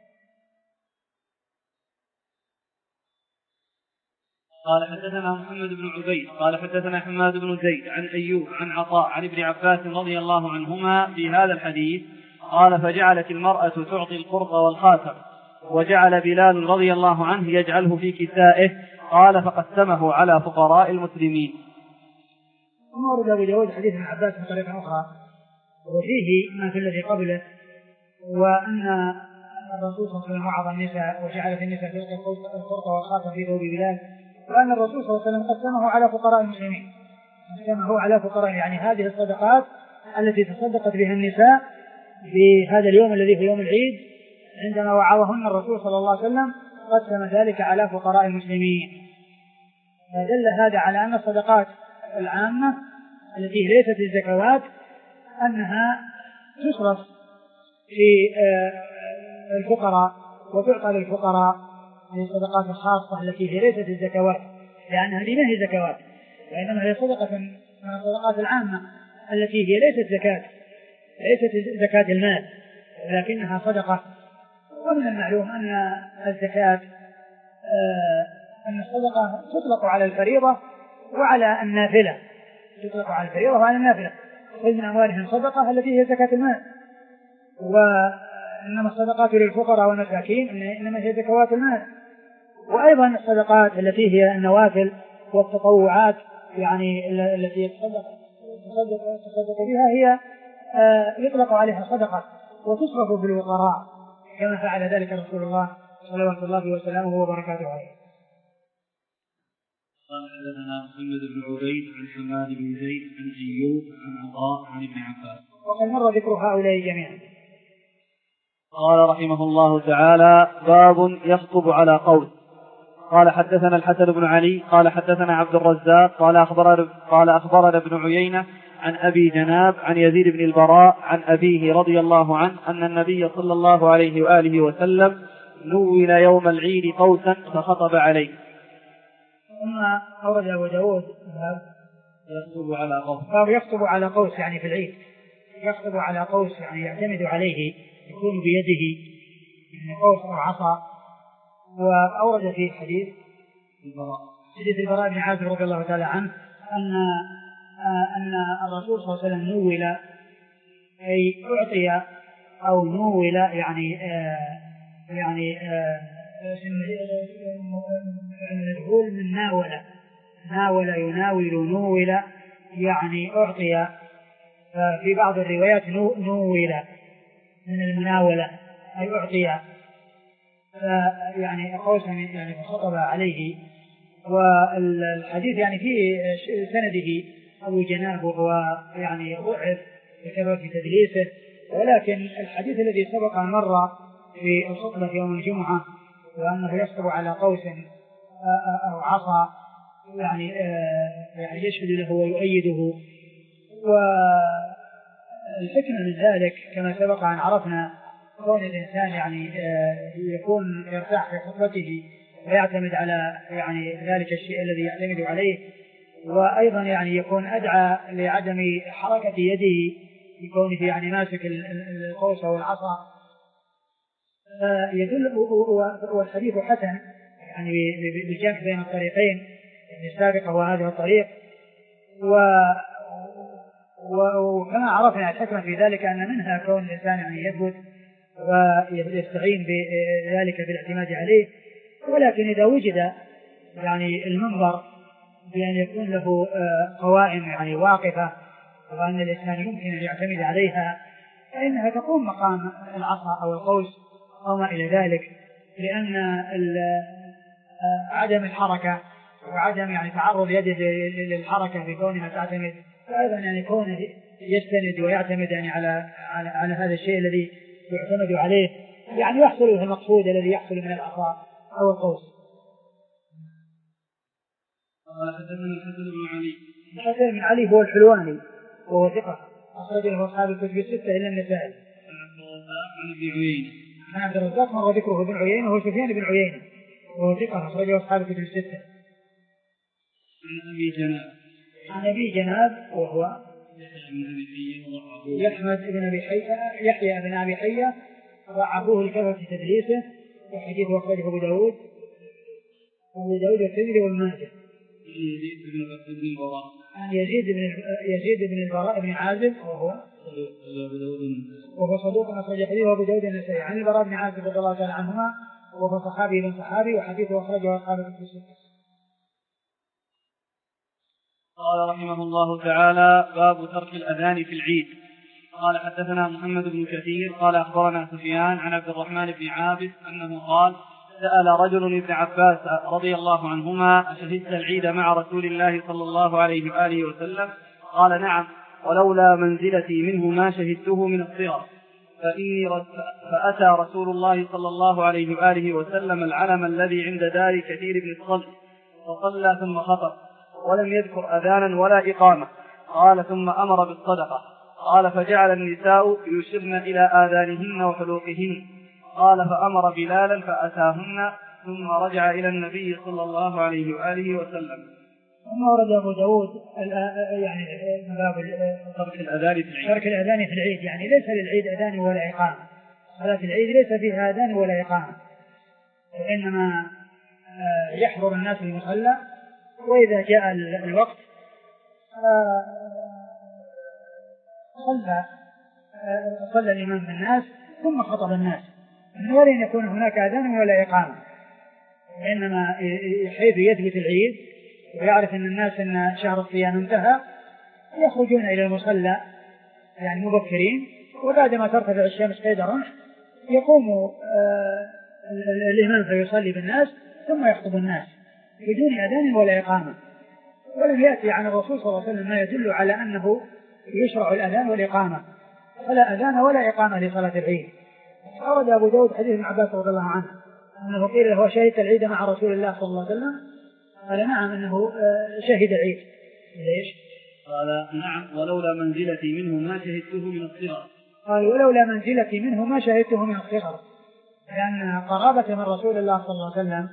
قال حدثنا محمد بن عبيد قال حدثنا حماد بن زيد عن أيوب عن عطاء عن ابن عباس رضي الله عنهما في هذا الحديث قال: فجعلت المرأة تعطي القرط والخاتم، وجعل بلال رضي الله عنه يجعله في كسائه، قال: فقسمه على فقراء المسلمين. ثم ورد أبو داود حديث ابن عباس من طريق أخرى وفيه ما في الذي قبله، وأن الرسول صلى الله عليه وسلم وعظ النساء وجعل في النساء تلقي القرط والخاتم في ثوب بلال، وأن الرسول صلى الله عليه وسلم قسمه على فقراء المسلمين، قسمه على فقراء، يعني هذه الصدقات التي تصدقت بها النساء في هذا اليوم الذي في يوم العيد عندما وعظهن الرسول صلى الله عليه وسلم قسم ذلك على فقراء المسلمين. فدل هذا على أن الصدقات العامة التي ليست الزكوات أنها تصرف في الفقراء وتعطى للفقراء من الصدقات الخاصة التي هي ليست الزكوات، لأن هذه ما هي زكوات وإنما هي صدقة من الصدقات العامة التي هي ليست زكاة، ليست زكاة المال لكنها صدقة. ومن المعلوم أن الزكاة أن الصدقة تطلق على الفريضة وعلى النافلة، تطلق على الفريضة وعلى النافلة. خذ من أموالهم صدقة التي هي زكاة المال، وإنما الصدقات للفقراء والمساكين إنما هي زكوات المال. وأيضا الصدقات التي هي النوافل والتطوعات يعني التي يتصدق تصدق بها هي يطلق عليها صدقة وتصرف في الفقراء كما فعل ذلك رسول الله صلوات الله وسلامه وبركاته عليه. قال حدثنا محمد بن عبيد عن حماد بن زيد عن أيوب عن عطاء عن ابن عباس وقد مر ذكر هؤلاء جميعا. قال رحمه الله تعالى: باب يخطب على قول. قال حدثنا الحسن بن علي قال حدثنا عبد الرزاق قال أخبرنا قال أخبرنا ابن عيينة عن أبي جناب عن يزيد بن البراء عن أبيه رضي الله عنه أن النبي صلى الله عليه وآله وسلم نول يوم العيد قوسا فخطب عليه. ثم أورد أبو داود يخطب على قوس. باب يخطب على قوس يعني في العيد، يخطب على قوس يعني يعتمد عليه يكون بيده من قوس أو عصا. وأورد في حديث حديث البراء بن عازب رضي الله تعالى عنه أن أن الرسول صلى الله عليه وسلم نول أي أعطي أو نول يعني آه يعني نقول من ناول ناول يناول نول يعني أعطي. في بعض الروايات نول من المناولة أي أعطي يعني قوسا يعني خطب عليه. والحديث يعني في سنده أبو جناب وهو يعني ضعف بسبب تدليسه، ولكن الحديث الذي سبق مر في الخطبة يوم الجمعة وأنه يخطب على قوس أو عصا يعني يعني يشهد له ويؤيده. والحكمة من ذلك كما سبق أن عرفنا كون الإنسان يعني يكون يرتاح في خطبته ويعتمد على يعني ذلك الشيء الذي يعتمد عليه، وأيضا يعني يكون أدعى لعدم حركة يده بكونه يعني ماسك القوس والعصا. يدل والحديث حسن يعني بالجمع بين الطريقين السابقة وهذه الطريق. وكما عرفنا الحكمة في ذلك أن منها كون الإنسان يعني يثبت ويستعين بذلك بالاعتماد عليه، ولكن إذا وجد يعني المنبر بأن يكون له قوائم يعني واقفة وأن الإنسان يمكن أن يعتمد عليها فإنها تقوم مقام العصا أو القوس أو ما إلى ذلك، لأن عدم الحركة وعدم يعني تعرض يده للحركة بكونها تعتمد، فأيضا يعني كونه يستند ويعتمد يعني على على على هذا الشيء الذي يعتمد عليه يعني يحصل له المقصود الذي يحصل من العصا أو القوس. قال حدثنا الحسن بن علي. الحسن بن علي هو الحلواني وهو ثقة أخرج له أصحاب الكتب الستة إلا النسائي. عن ابن عيينة. عن عبد الرزاق مر ذكره ابن عيينة وهو سفيان بن عيينة وهو ثقة أخرج له أصحاب الكتب الستة. عن أبي جناب. عن أبي جناب وهو يحمد بن أبي حية يحيى بن أبي حية ضعفوه لكثرة تدليسه، وحديث أخرجه أبو داود أبو داود والترمذي والماجه. يزيد بن البراء. عن يزيد بن يزيد بن البراء بن عازب وهو وهو صدوق أخرج حديثه أبو داود النسائي. عن البراء بن عازب رضي الله تعالى عنهما وهو صحابي بن صحابي وحديثه أخرجه أصحاب الكتب الستة. قال رحمه الله تعالى: باب ترك الأذان في العيد. قال حدثنا محمد بن كثير قال أخبرنا سفيان عن عبد الرحمن بن عابس أنه قال: سأل رجل ابن عباس رضي الله عنهما: أشهدت العيد مع رسول الله صلى الله عليه وآله وسلم؟ قال: نعم، ولولا منزلتي منه ما شهدته من الصغر. فأتى رسول الله صلى الله عليه وآله وسلم العلم الذي عند دار كثير بن الصلت فصلى ثم خطب ولم يذكر أذانا ولا إقامة. قال: ثم أمر بالصدقة. قال: فجعل النساء يشرن إلى آذانهن وحلوقهن. قال: فأمر بلالا فأتاهن ثم رجع إلى النبي صلى الله عليه وآله وسلم. ثم ورد أبو داود يعني باب ترك الأذان في العيد. ترك الأذان في العيد يعني ليس للعيد أذان ولا إقامة. صلاة العيد ليس فيها أذان ولا إقامة، وإنما يحضر الناس المصلى، وإذا جاء الوقت صلى صلى الإمام بالناس ثم خطب الناس، من غير أن يكون هناك أذان ولا إقامة. إنما حيث يثبت العيد ويعرف أن الناس أن شهر الصيام انتهى يخرجون إلى المصلى يعني مبكرين، وبعدما ترتفع الشمس قيد الرمح يقوم الإمام فيصلي بالناس ثم يخطب الناس بدون أذان ولا إقامة. ولم يأتي عن الرسول صلى الله عليه وسلم ما يدل على أنه يشرع الأذان والإقامة، فلا أذان ولا إقامة لصلاة العيد. أورد أبو داود حديث ابن عباس رضي الله عنه أنه قيل له: شهدت العيد مع رسول الله صلى الله عليه وسلم؟ قال: نعم، أنه شهد العيد. ليش؟ قال: نعم، ولولا منزلتي منه ما شهدته من الصغر. قال: ولولا منزلتي منه ما شهدته من الصغر، لأن قرابة من رسول الله صلى الله عليه وسلم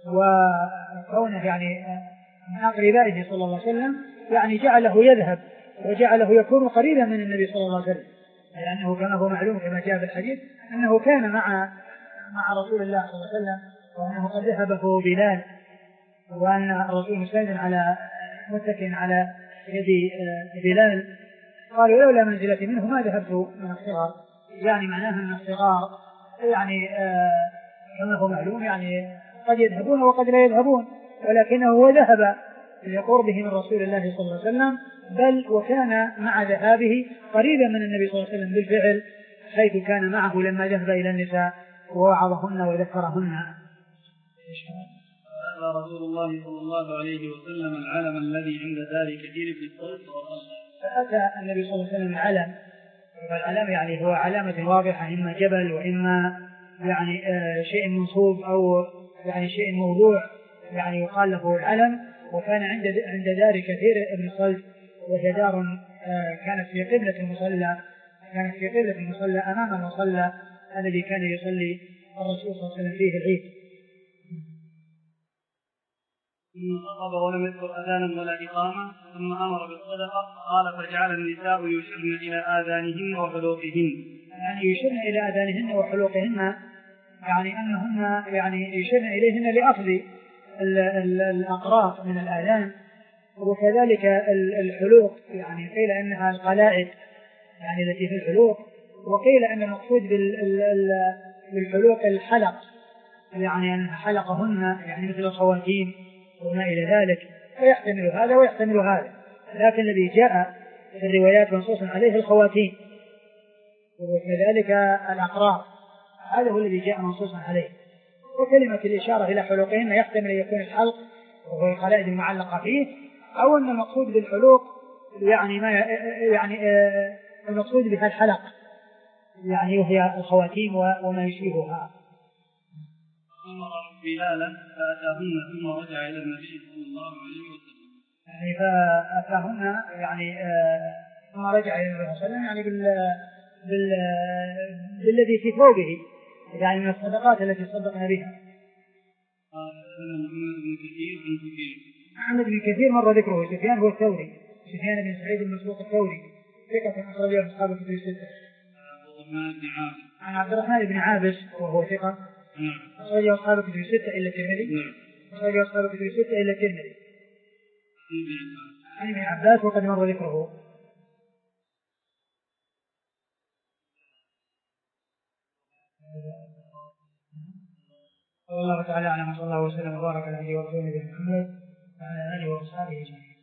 وكونه يعني من أقربائه صلى الله عليه وسلم يعني جعله يذهب وجعله يكون قريبا من النبي صلى الله عليه وسلم، لأنه كما هو معلوم كما جاء في الحديث أنه كان مع مع رسول الله صلى الله عليه وسلم، وأنه قد ذهبه بلال، وأن الرسول مستند على متكئ على يد بلال. قالوا لولا منزلتي منه ما ذهبت من الصغار، يعني معناها من الصغار يعني آه كما هو معلوم يعني قد يذهبون وقد لا يذهبون، ولكنه هو ذهب لقربه من رسول الله صلى الله عليه وسلم، بل وكان مع ذهابه قريبا من النبي صلى الله عليه وسلم بالفعل، حيث كان معه لما ذهب إلى النساء ووعظهن وذكرهن. قال رسول الله صلى الله عليه وسلم العلم الذي عند دار كثير في الصوت وصلى. فأتى النبي صلى الله عليه وسلم العلم، والعلم يعني هو علامة واضحة، إما جبل وإما يعني آه شيء منصوب أو يعني شيء موضوع، يعني يقال له العلم. وكان عند عند دار كثير ابن صلت، وهي دار آه كانت في قبلة المصلى، كانت في قبلة المصلى أمام المصلى الذي كان يصلي الرسول صلى الله عليه وسلم فيه العيد. ثم خطب ولم يذكر أذانا ولا إقامة، ثم أمر بالصدقة. قال فجعل النساء يشرن إلى آذانهن وحلوقهن، يعني يشرن إلى آذانهن وحلوقهن، يعني أنهن يعني يشرن إليهن لأخذ الأقراط من الآذان، وكذلك الحلوق يعني قيل أنها القلائد يعني التي في الحلوق، وقيل أن المقصود بالحلوق الحلق، يعني أن حلقهن يعني مثل الخواتيم وما إلى ذلك، ويحتمل هذا ويحتمل هذا، لكن الذي جاء في الروايات منصوص عليه الخواتيم، وكذلك الأقراط، هذا هو الذي جاء منصوصا عليه. وكلمة الإشارة إلى حلوقهن يحتمل أن يكون الحلق وهو القلائد المعلقة فيه، أو أن المقصود بالحلوق يعني ما يعني المقصود بها الحلق يعني وهي الخواتيم وما يشبهها. أمر بلالا فأتاهن ثم رجع إلى النبي صلى الله عليه وسلم، يعني فأتاهن يعني ثم رجع إلى النبي صلى الله عليه وسلم يعني بال بال بالذي في ثوبه، يعني من الصدقات التي صدقنا بها. قال محمد بن كثير عن سفيان. محمد بن كثير مر ذكره، سفيان هو الثوري، سفيان بن سعيد المسروق الثوري، ثقة أخرج له أصحاب الكتب الستة. عن عبد الرحمن بن عابس وهو ثقة أخرج أصحاب الكتب الستة إلا الترمذي، أخرج أصحاب الكتب الستة إلا الترمذي. عن ابن عباس وقد مر ذكره. والله تعالى أعلم، صلى الله وسلم وبارك على نبينا ورسوله محمد وعلى آله وصحبه أجمعين.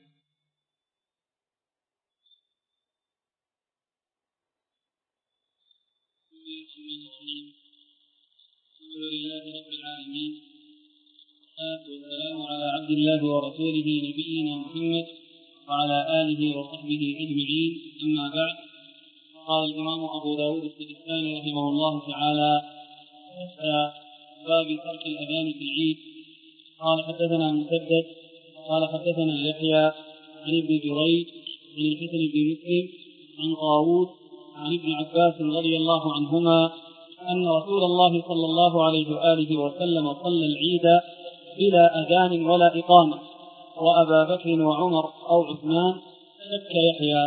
الحمد لله رب العالمين، والصلاة والسلام على عبد الله ورسوله نبينا محمد وعلى آله وصحبه أجمعين. أما بعد، قال الإمام أبو داود السجستاني رحمه الله تعالى باب ترك الأذان في العيد. قال حدثنا مسدد قال حدثنا يحيى عن ابن جريج عن الحسن بن مسلم عن طاووس عن ابن عباس رضي الله عنهما أن رسول الله صلى الله عليه وآله وسلم صلى العيد بلا أذان ولا إقامة، وأبا بكر وعمر أو عثمان، شك يحيى.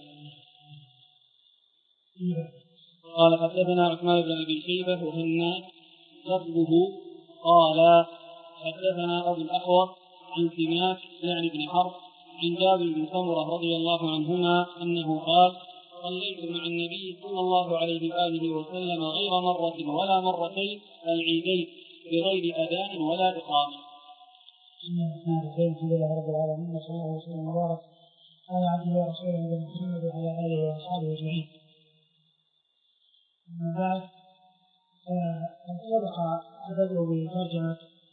قال حدثنا عثمان بن أبي شيبة وهناد لفظه قال حدثنا أبو الأحوص عن سماك يعني بن حرب عن جابر بن سمرة رضي الله عنهما أنه قال صليت مع النبي صلى الله عليه وآله وسلم غير مرة ولا مرتين العيدين بغير أذان ولا إقامة. الحمد لله رب العالمين، وصلى الله وسلم وبارك على عبده ورسوله محمد وعلى آله وأصحابه أجمعين. أما بعد، سبق البدء بترجمة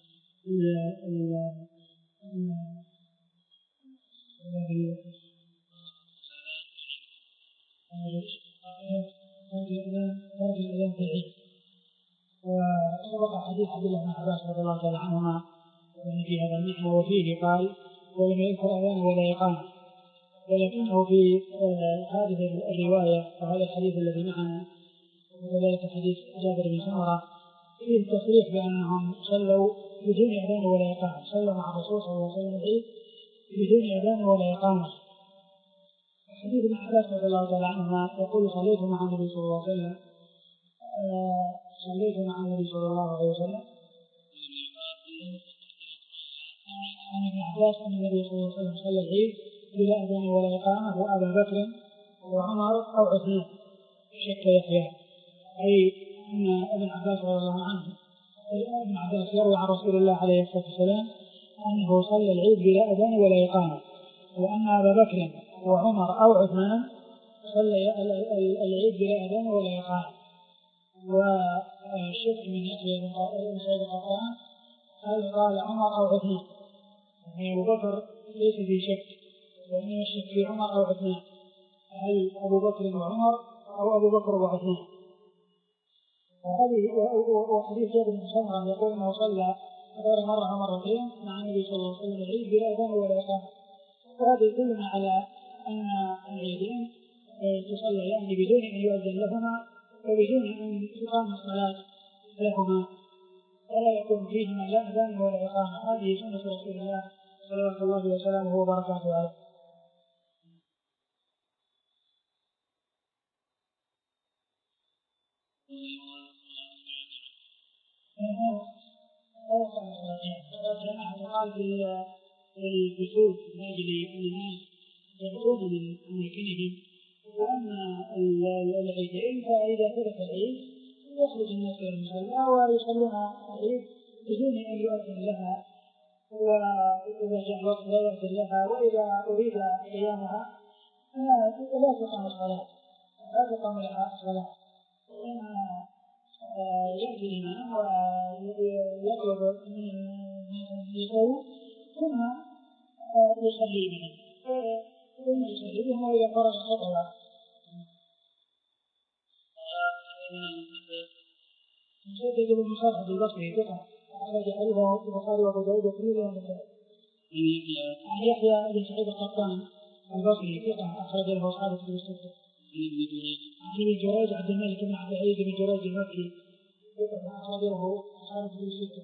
وسبق حديث عبد الله بن عباس رضي الله تعالى عنهما في هذا المعنى، وفيه قال ولم يذكر أذان ولا إقامة، ولكنه في هذه الرواية وهذا الحديث الذي معنا وكذلك حديث جابر بن سمرة فيه التصريح بأنهم صلوا بدون أذان ولا إقامة، صلوا مع الرسول صلى الله عليه وسلم بدون أذان ولا إقامة. حديث ابن عباس رضي الله تعالى عنهما يقول صليت مع النبي صلى الله عليه وسلم صليت مع النبي صلى الله عليه وسلم عن ابن عباس أن النبي صلى الله عليه وسلم صلى العيد بلا أذان ولا إقامة وأبا بكر وعمر أو عثمان شك يحيى، أي أن ابن عباس رضي الله عنه ابن عباس يروي عن رسول الله عليه الصلاة والسلام أنه صلى العيد بلا أذان ولا إقامة، وأن أبا بكر وعمر أو عثمان صلى العيد بلا أذان ولا إقامة. وشك من يحيى بن سعيد القطان هل قال عمر أو عثمان؟ يعني أبو بكر ليس في شك، وإنما الشك في عمر أو عثمان، هل أبو بكر وعمر أو أبو بكر وعثمان؟ وهذه وحديث جابر بن سمرة يقول أنه صلى غير مرة مرتين مع النبي صلى الله عليه وسلم العيد بلا أذان ولا إقامة، وهذا يدلنا على أن العيدين تصليان بدون أن يؤذن لهما وبدون أن تقام الصلاة لهما، ولا يكون فيهما لا أذان ولا إقامة. هذه سنة رسول الله صلى الله عليه وسلم وبركاته عليه. جماعة قال بالفسوق من أجل أن الناس يغضون من أماكنهم، وأما العيدين فإذا ثبت العيد يخرج الناس إلى المصلى ويصلون العيد بدون أن يؤذن لها، وإذا جاء الوقت لا يؤذن لها، وإذا أريد قيامها لا تقام الصلاة لا تقام لها الصلاة، وإنما يأتي الإمام ويطلب من الناس أن يصلوا ثم يصلي بهم ثم يصلي بهم وإذا خرج خطوة. مسدد بن مصرح البصري ثقة أخرج حديثه البخاري وأبو داود والترمذي والنسائي. عن يحيى بن سعيد القطان البصري ثقة أخرج له أصحاب كتب الستة. عن ابن جريج عبد الملك بن عبد العزيز بن جريج المكي ثقة أخرج له أصحاب كتب الستة.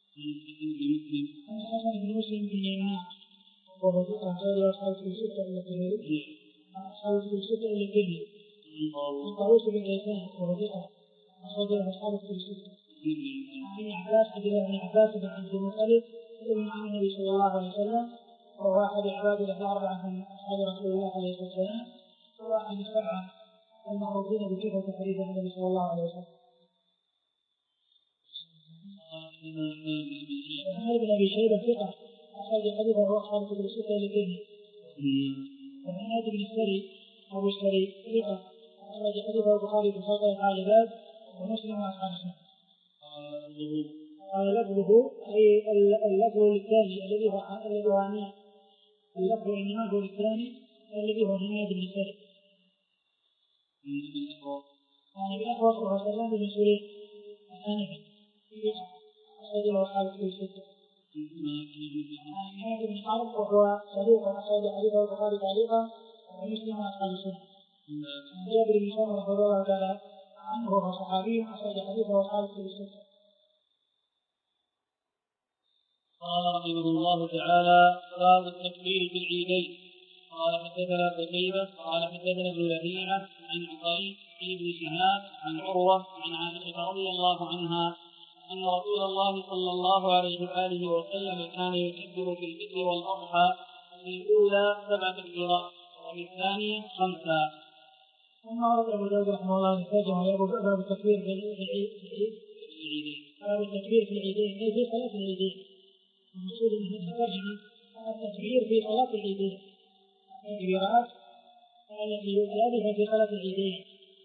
عن الحسن بن مسلم بن يمان وهو ثقة أخرج له أصحاب كتب الستة إلا الترمذي أصحاب كتب الستة إلا الترمذي. عن طاووس بن كيسان وهو ثقة أخرج له أصحاب كتب الستة. عن عباس عبد الله بن عباس بن عبد المطلب ابن عم النبي صلى الله عليه وسلم وهو أحد عباد الله الأربعة من أصحاب رسول الله عليه الصلاة والسلام وأحد السبعة المعروفين بكثرة حديث النبي صلى الله عليه وسلم. عن ابن أبي شيبة ثقة أخرج حديثه أصحاب كتب الستة للترمذي. وعن هادي بن السري أبو السري ثقة أخرج حديثه البخاري في خلق أفعال العباد ومسلم وأصحاب السنة. قال لفظه أي اللفظ الثاني الذي هو الذي هو عناه اللفظ إنما هو الثاني الذي هو عناه بن السري. عن ابن أخوص وهو سلام بن سليم الحنفي أخرج له أصحاب كتب الستة. عن إمام بن حرب وهو صديق أخرج حديثه البخاري تعليقا ومسلم وأصحاب السنة. عن جابر بن سمرة رضي الله تعالى عنه وهو صحابي أخرج حديثه أصحاب كتب الستة. قال رحمه الله تعالى: باب التكبير في العيدين. قال حدثنا قتيبة قال حدثنا ابن لهيعة عن عقيل عن ابن شهاب عن عروة عن عائشة رضي الله عنها أن رسول الله صلى الله عليه وآله وسلم كان يكبر في الفطر والأضحى في الأولى سبع تكبيرات وفي الثانية خمسة. ثم ورد أبو داود رحمه الله نتاجه يقول باب التكبير في العيد باب التكبير في العيدين أي في صلاة العيدين. المقصود من الترجمة التكبير في صلاة العيدين التكبيرات التي يؤتى بها في صلاة العيدين،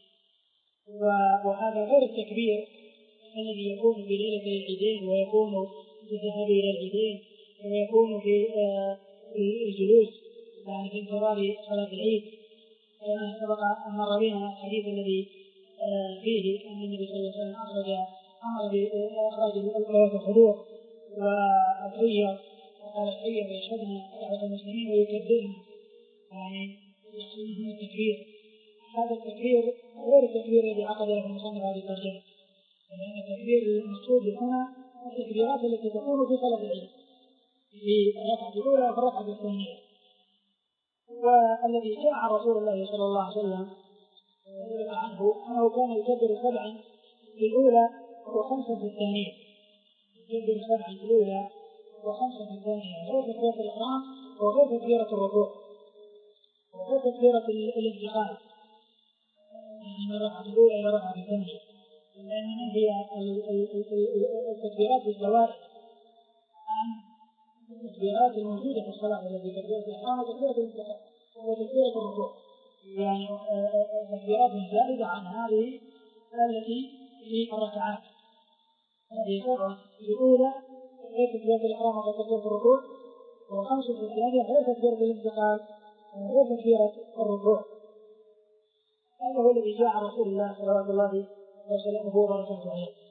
وهذا غير التكبير الذي يكون في ليلة العيدين ويكون في الذهاب إلى العيدين ويكون في الجلوس يعني في انتظار صلاة العيد، كما سبق أن مر بنا الحديث الذي فيه أن النبي صلى الله عليه وسلم أخرج أمر بإخراج الأولاد الحضور والحية وقال الحية ويشهدنا دعوة المسلمين ويكبرنا يعني يحصلهم التكبير. هذا التكبير غير التكبير الذي عقد له المصنف هذه الترجمة، لأن التكبير المقصود هنا التكبيرات التي تكون في صلاة العيد في الركعة الأولى وفي الركعة الثانية، والذي جاء عن رسول الله صلى الله عليه وسلم عنه أنه كان يكبر سبعا في الأولى وخمسا في الثانية، يكبر سبعا في الأولى وخمسا في الثانية، غير تكبيرة الإحرام وغير تكبيرة الركوع وغير تكبيرة الانتقال من الركعة الأولى إلى الركعة الثانية، لأن هي التكبيرات الزوائد عن التكبيرات الموجودة في الصلاة التي تكبيرة الإحرام وتكبيرة الانتقال وتكبيرة الركوع، يعني تكبيرات زائدة عن هذه التي في الركعات. هذه سبعة في الأولى غير تكبيرة الإحرام وتكبيرة الركوع، وخمسة في الثانية غير تكبيرة الانتقال وغير تكبيرة الركوع. هذا هو الذي جاء رسول الله صلى الله عليه وسلم وبركاته عليه.